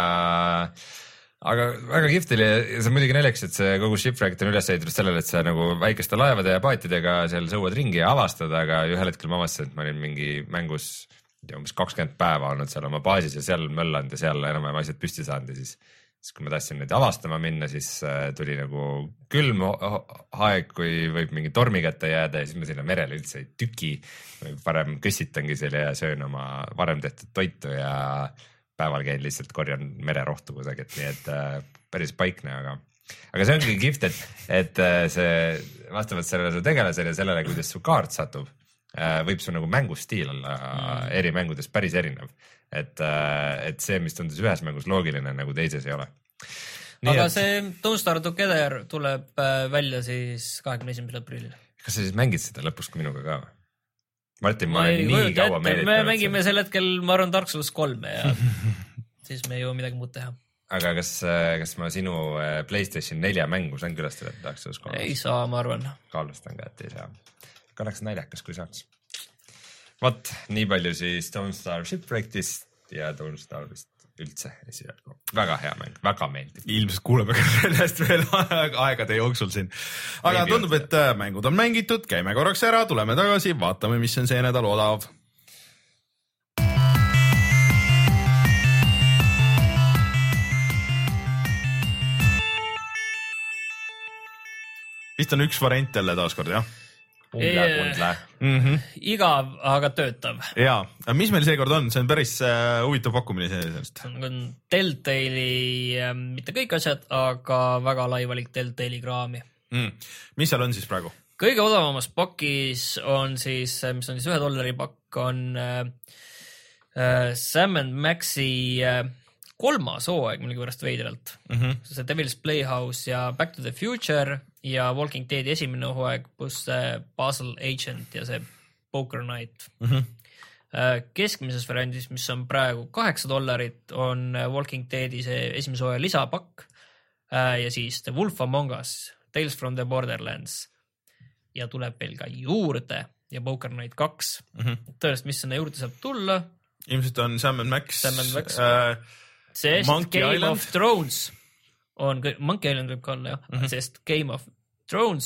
S2: Aga väga kihvt oli, see on muidugi naljakas, et see kogu Shipwrecked on üles ehitatud sellele, et sa nagu väikeste laevade ja paatidega seal sõuad ringi ja avastad, aga ühel hetkel ma avastasin, et ma olin mingi mängus ja umbes kakskümmend päeva olnud seal oma baasis ja seal möllanud ja seal enam-vähem asjad püsti saanud ja siis, siis kui ma tahtsin neid avastama minna, siis tuli nagu külm aeg, kui võib mingi tormi kätte jääda ja siis ma sinna merele üldse ei tüki. Parem kõssitangi selle ja söön oma varem tehtud toitu ja päeval käin lihtsalt korjan mererohtu kusagit, nii et äh, päris paikne, aga, aga see ongi kihvt, et, et see vastavalt sellele tegelasele ja sellele, kuidas su kaart satub, äh, võib su nagu mängustiil olla mm. eri mängudes päris erinev. Et, äh, et see, mis tundus ühes mängus loogiline, nagu teises ei ole.
S3: Nii aga et... see Don't Starve Together tuleb välja siis kahekümne esimesel aprillil.
S2: Kas sa siis mängid seda lõpus kui minuga ka või? Martin, ma olen nii kaua meelitanud.
S3: Me mängime sel hetkel, ma arvan, Dark Souls kolme ja siis me ei jõua midagi muud teha.
S2: Aga kas, kas ma sinu PlayStation nelja mängu saan külastada Dark Souls kolme?
S3: Ei saa, ma arvan.
S2: Kaalustan ka, et ei saa. Ka oleks naljakas, kui saaks. Vot, nii palju siis Don't Starve Shipwreckist ja Don't Starve'ist üldse esialgu. Väga hea mäng, väga meeldib.
S1: Ilmselt kuuleme ka sellest veel aegade jooksul siin. Aga tundub, et mängud on mängitud, käime korraks ära, tuleme tagasi, vaatame, mis on see nädal odav. Vist on üks variant jälle taaskord, jah?
S2: Undle, undle.
S3: Mm-hmm. Igav, aga töötav.
S1: Jaa, mis meil seekord on? See on päris uh, huvitav pakkumine sellest.
S3: See on Telltale'i, äh, mitte kõik asjad, aga väga lai valik Telltale'i kraami.
S1: Mm. Mis seal on siis praegu?
S3: Kõige odavamas pakis on siis, mis on siis ühe dollari pakk, on äh, äh, Sam and Maxi äh, kolmas hooaeg millegipärast veidralt. Mm-hmm. See Devil's Playhouse ja Back to the Future ja Walking Deadi esimene hooaeg pluss Puzzle Agent ja see Poker Night. Mm-hmm. Keskmises variandis, mis on praegu kaheksa dollarit, on Walking Deadi see esimese hooaja lisapakk ja siis The Wolf Among Us, Tales from the Borderlands ja tuleb veel ka juurde ja Poker Night kaks. Mm-hmm. Tõenäoliselt, mis sinna juurde saab tulla?
S1: Ilmselt on Sam and Max.
S3: Sam and Max.
S1: Äh,
S3: sest
S1: Monkey
S3: Game
S1: Island.
S3: of Thrones on, Monkey Island võib ka olla, jah, mm-hmm. sest Game of Thrones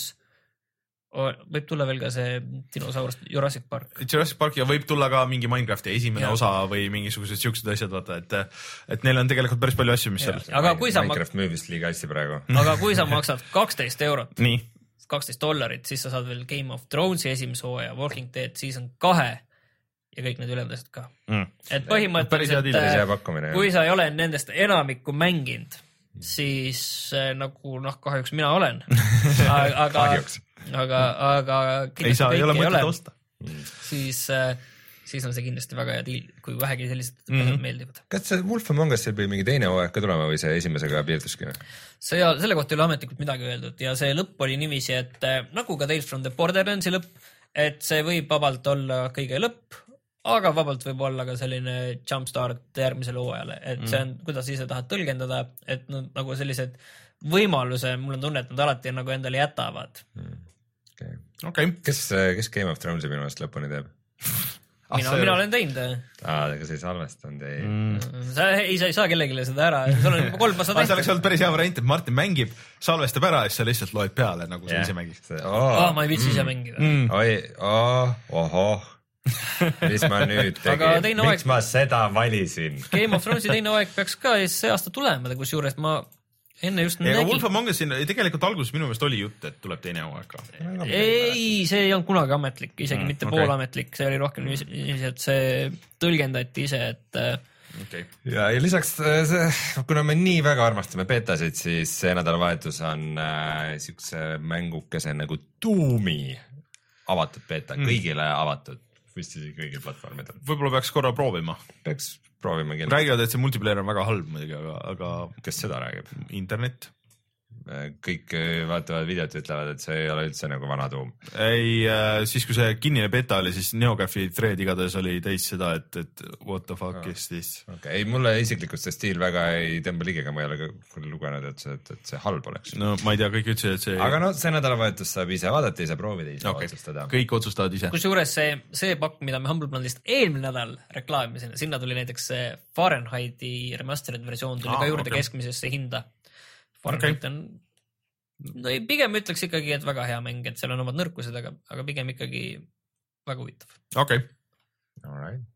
S3: on, võib tulla veel ka see dinosaurust Jurassic Park.
S1: Jurassic Park ja võib tulla ka mingi Minecrafti esimene ja. osa või mingisugused siuksed asjad, vaata, et, et neil on tegelikult päris palju asju, mis ja. seal.
S2: Aga kui sa Minecraft müüb vist liiga hästi praegu.
S3: Aga kui sa maksad kaksteist eurot,
S1: nii.
S3: kaksteist dollarit, siis sa saad veel Game of Thronesi esimese hooaja, Walking Dead season kahe ja kõik need ülejäänud asjad ka. Mm. Et põhimõtteliselt, kui sa ei ole nendest enamikku mänginud, siis äh, nagu noh, kahjuks mina olen. Aga, aga, aga
S1: ei saa, ei ole mõtet osta.
S3: Siis, äh, siis on see kindlasti väga hea diil, kui vähegi sellised mm-hmm. meeldivad.
S2: Kas see Wolf Among Us võib mingi teine hooaeg ka tulema või see esimesega piirduski?
S3: See, selle kohta ei ole ametlikult midagi öeldud ja see lõpp oli niiviisi, et äh, nagu ka Tales from the Borderlandsi lõpp, et see võib vabalt olla kõige lõpp, aga vabalt võib olla ka selline jumpstart järgmisele hooajale, et see on, kuidas ise tahad tõlgendada, et nad nagu sellised võimaluse, mul on tunne, et nad alati nagu endale jätavad.
S2: Okay.
S1: Okay.
S2: Kes, kes Game of Thronesi minu eest lõpuni teeb?
S3: Mina, mina olen teinud.
S2: Aa, aga sa ei salvestanud, ei.
S3: Mm. Sa ei, sa ei saa kellegile seda ära. Sul on juba kolm, ma saan
S1: tehtud. See oleks olnud päris hea variant, et Martin mängib, salvestab ära ja siis sa lihtsalt loed peale, nagu sa yeah. ise mängid.
S3: Oh. Oh, ma ei vitsi ise mängida.
S2: Mm. Oi, oh, ohoh. mis ma nüüd tegin, miks ma seda valisin?
S3: Game of Thronesi teine aeg peaks ka see aasta tulema, kus juures ma enne just
S1: ja nägin. Wolf Among Us tegelikult alguses minu meelest oli jutt, et tuleb teine aeg ka.
S3: Ei, see ei olnud kunagi ametlik, isegi mm, mitte okay. poolametlik, see oli rohkem niiviisi, et see tõlgendati ise, et
S2: okay. ja, ja lisaks see, kuna me nii väga armastame betasid, siis see nädalavahetus on äh, siukse mängukese nagu Doomi avatud beta, mm. kõigile avatud. Vist isegi kõigil platvormidel.
S1: Võib-olla peaks korra proovima.
S2: Peaks proovima.
S1: Räägivad, et see multiplayer on väga halb muidugi, aga, aga...
S2: Kes seda räägib?
S1: Internet.
S2: Kõik vaatavad videot ja ütlevad, et see ei ole üldse nagu vana Doom.
S1: Ei, siis kui see kinnine beta oli, siis NeoGAFi thread igatahes oli täis seda, et, et what the fuck oh. is this.
S2: Okay. Ei, mulle isiklikult see stiil väga ei tõmba ligega, ma ei ole ka lugenud, et see, et, et see halb oleks.
S1: No ma ei tea, kõik ütlesid, et see...
S2: Aga no see nädalavahetus saab ise vaadata, ise proovida, ise okay. otsustada.
S1: Kõik otsustavad ise.
S3: Kusjuures see, see pakk, mida me Humble Bundle'ist eelmine nädal reklaamisime, sinna tuli näiteks Fahrenheiti remastered versioon tuli ah, ka juurde okay. keskmisesse hinda. Fahrenheit okay. on no ei, pigem ütleks ikkagi, et väga hea mäng, et seal on omad nõrkused, aga, aga pigem ikkagi väga huvitav.
S1: Okei.
S2: Okay. All right.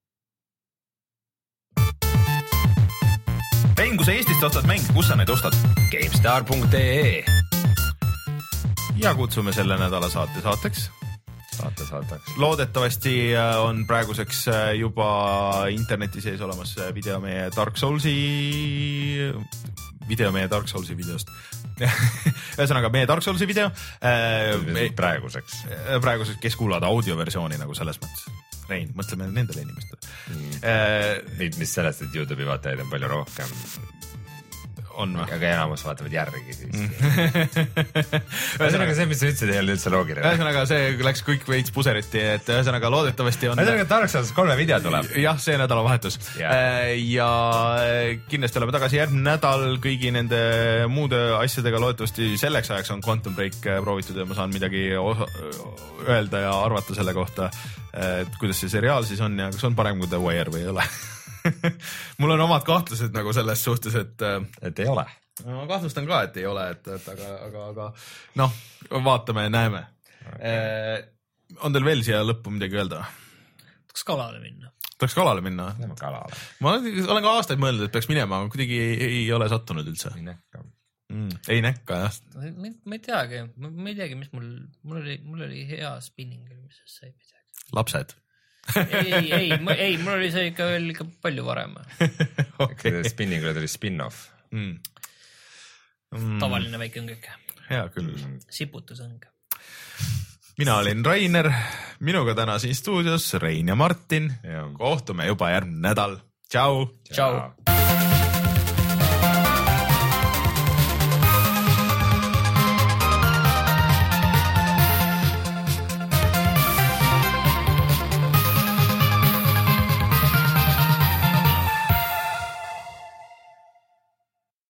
S1: Rein, kui sa Eestist ostad mäng, kus sa neid ostad?
S2: GameStar punkt ee
S1: ja kutsume selle nädala saate saateks.
S2: Saate saateks.
S1: Loodetavasti on praeguseks juba interneti sees olemas video meie Dark Soulsi video meie Dark Soulsi videost. Ühesõnaga meie Dark Soulsi video
S2: äh, praeguseks
S1: praeguseks, kes kuulavad audioversiooni nagu selles mõttes. Rein, mõtleme nendele inimestele
S2: mm. äh, mis sellest, et YouTube'i vaatajaid on palju rohkem.
S1: on või?
S2: aga enamus vaatavad järgi siis. ühesõnaga see, mis sa ütlesid, ei olnud üldse loogiline.
S1: Ühesõnaga see läks kõik veits puseriti, et ühesõnaga loodetavasti on.
S2: ühesõnaga Dark Souls kolme video tuleb.
S1: jah, see nädalavahetus. Yeah. ja kindlasti oleme tagasi järgmine nädal kõigi nende muude asjadega. Loodetavasti selleks ajaks on Quantum Break proovitud ja ma saan midagi öelda ja arvata selle kohta, et kuidas see seriaal siis on ja kas on parem kui The Wire või ei ole. mul on omad kahtlused nagu selles suhtes, et
S2: et ei ole.
S1: Ma kahtlustan ka, et ei ole, et, et aga, aga, aga noh, vaatame ja näeme. Okay. On teil veel siia lõppu midagi öelda?
S3: Tahaks kalale minna.
S1: Tahaks kalale minna?
S2: Lähme kalale.
S1: Ma olen ka aastaid mõelnud, et peaks minema, aga kuidagi ei, ei ole sattunud üldse.
S2: Ei näkka.
S1: Mm, ei näkka, jah.
S3: Ma, ma ei teagi, ma ei teagi, mis mul, mul oli, mul oli hea spinning, mis see ei midagi.
S1: Lapsed?
S3: ei, ei, ei, mul oli see ikka veel ikka palju varem.
S2: okay. Spinningule tuli spin-off.
S1: Mm.
S3: Mm. Tavaline väike õngek.
S1: Hea küll.
S3: Siputusõng.
S1: Mina olin Rainer, minuga täna siin stuudios Rein ja Martin. Ja. Kohtume juba järgmine nädal. Tšau.
S3: Tšau.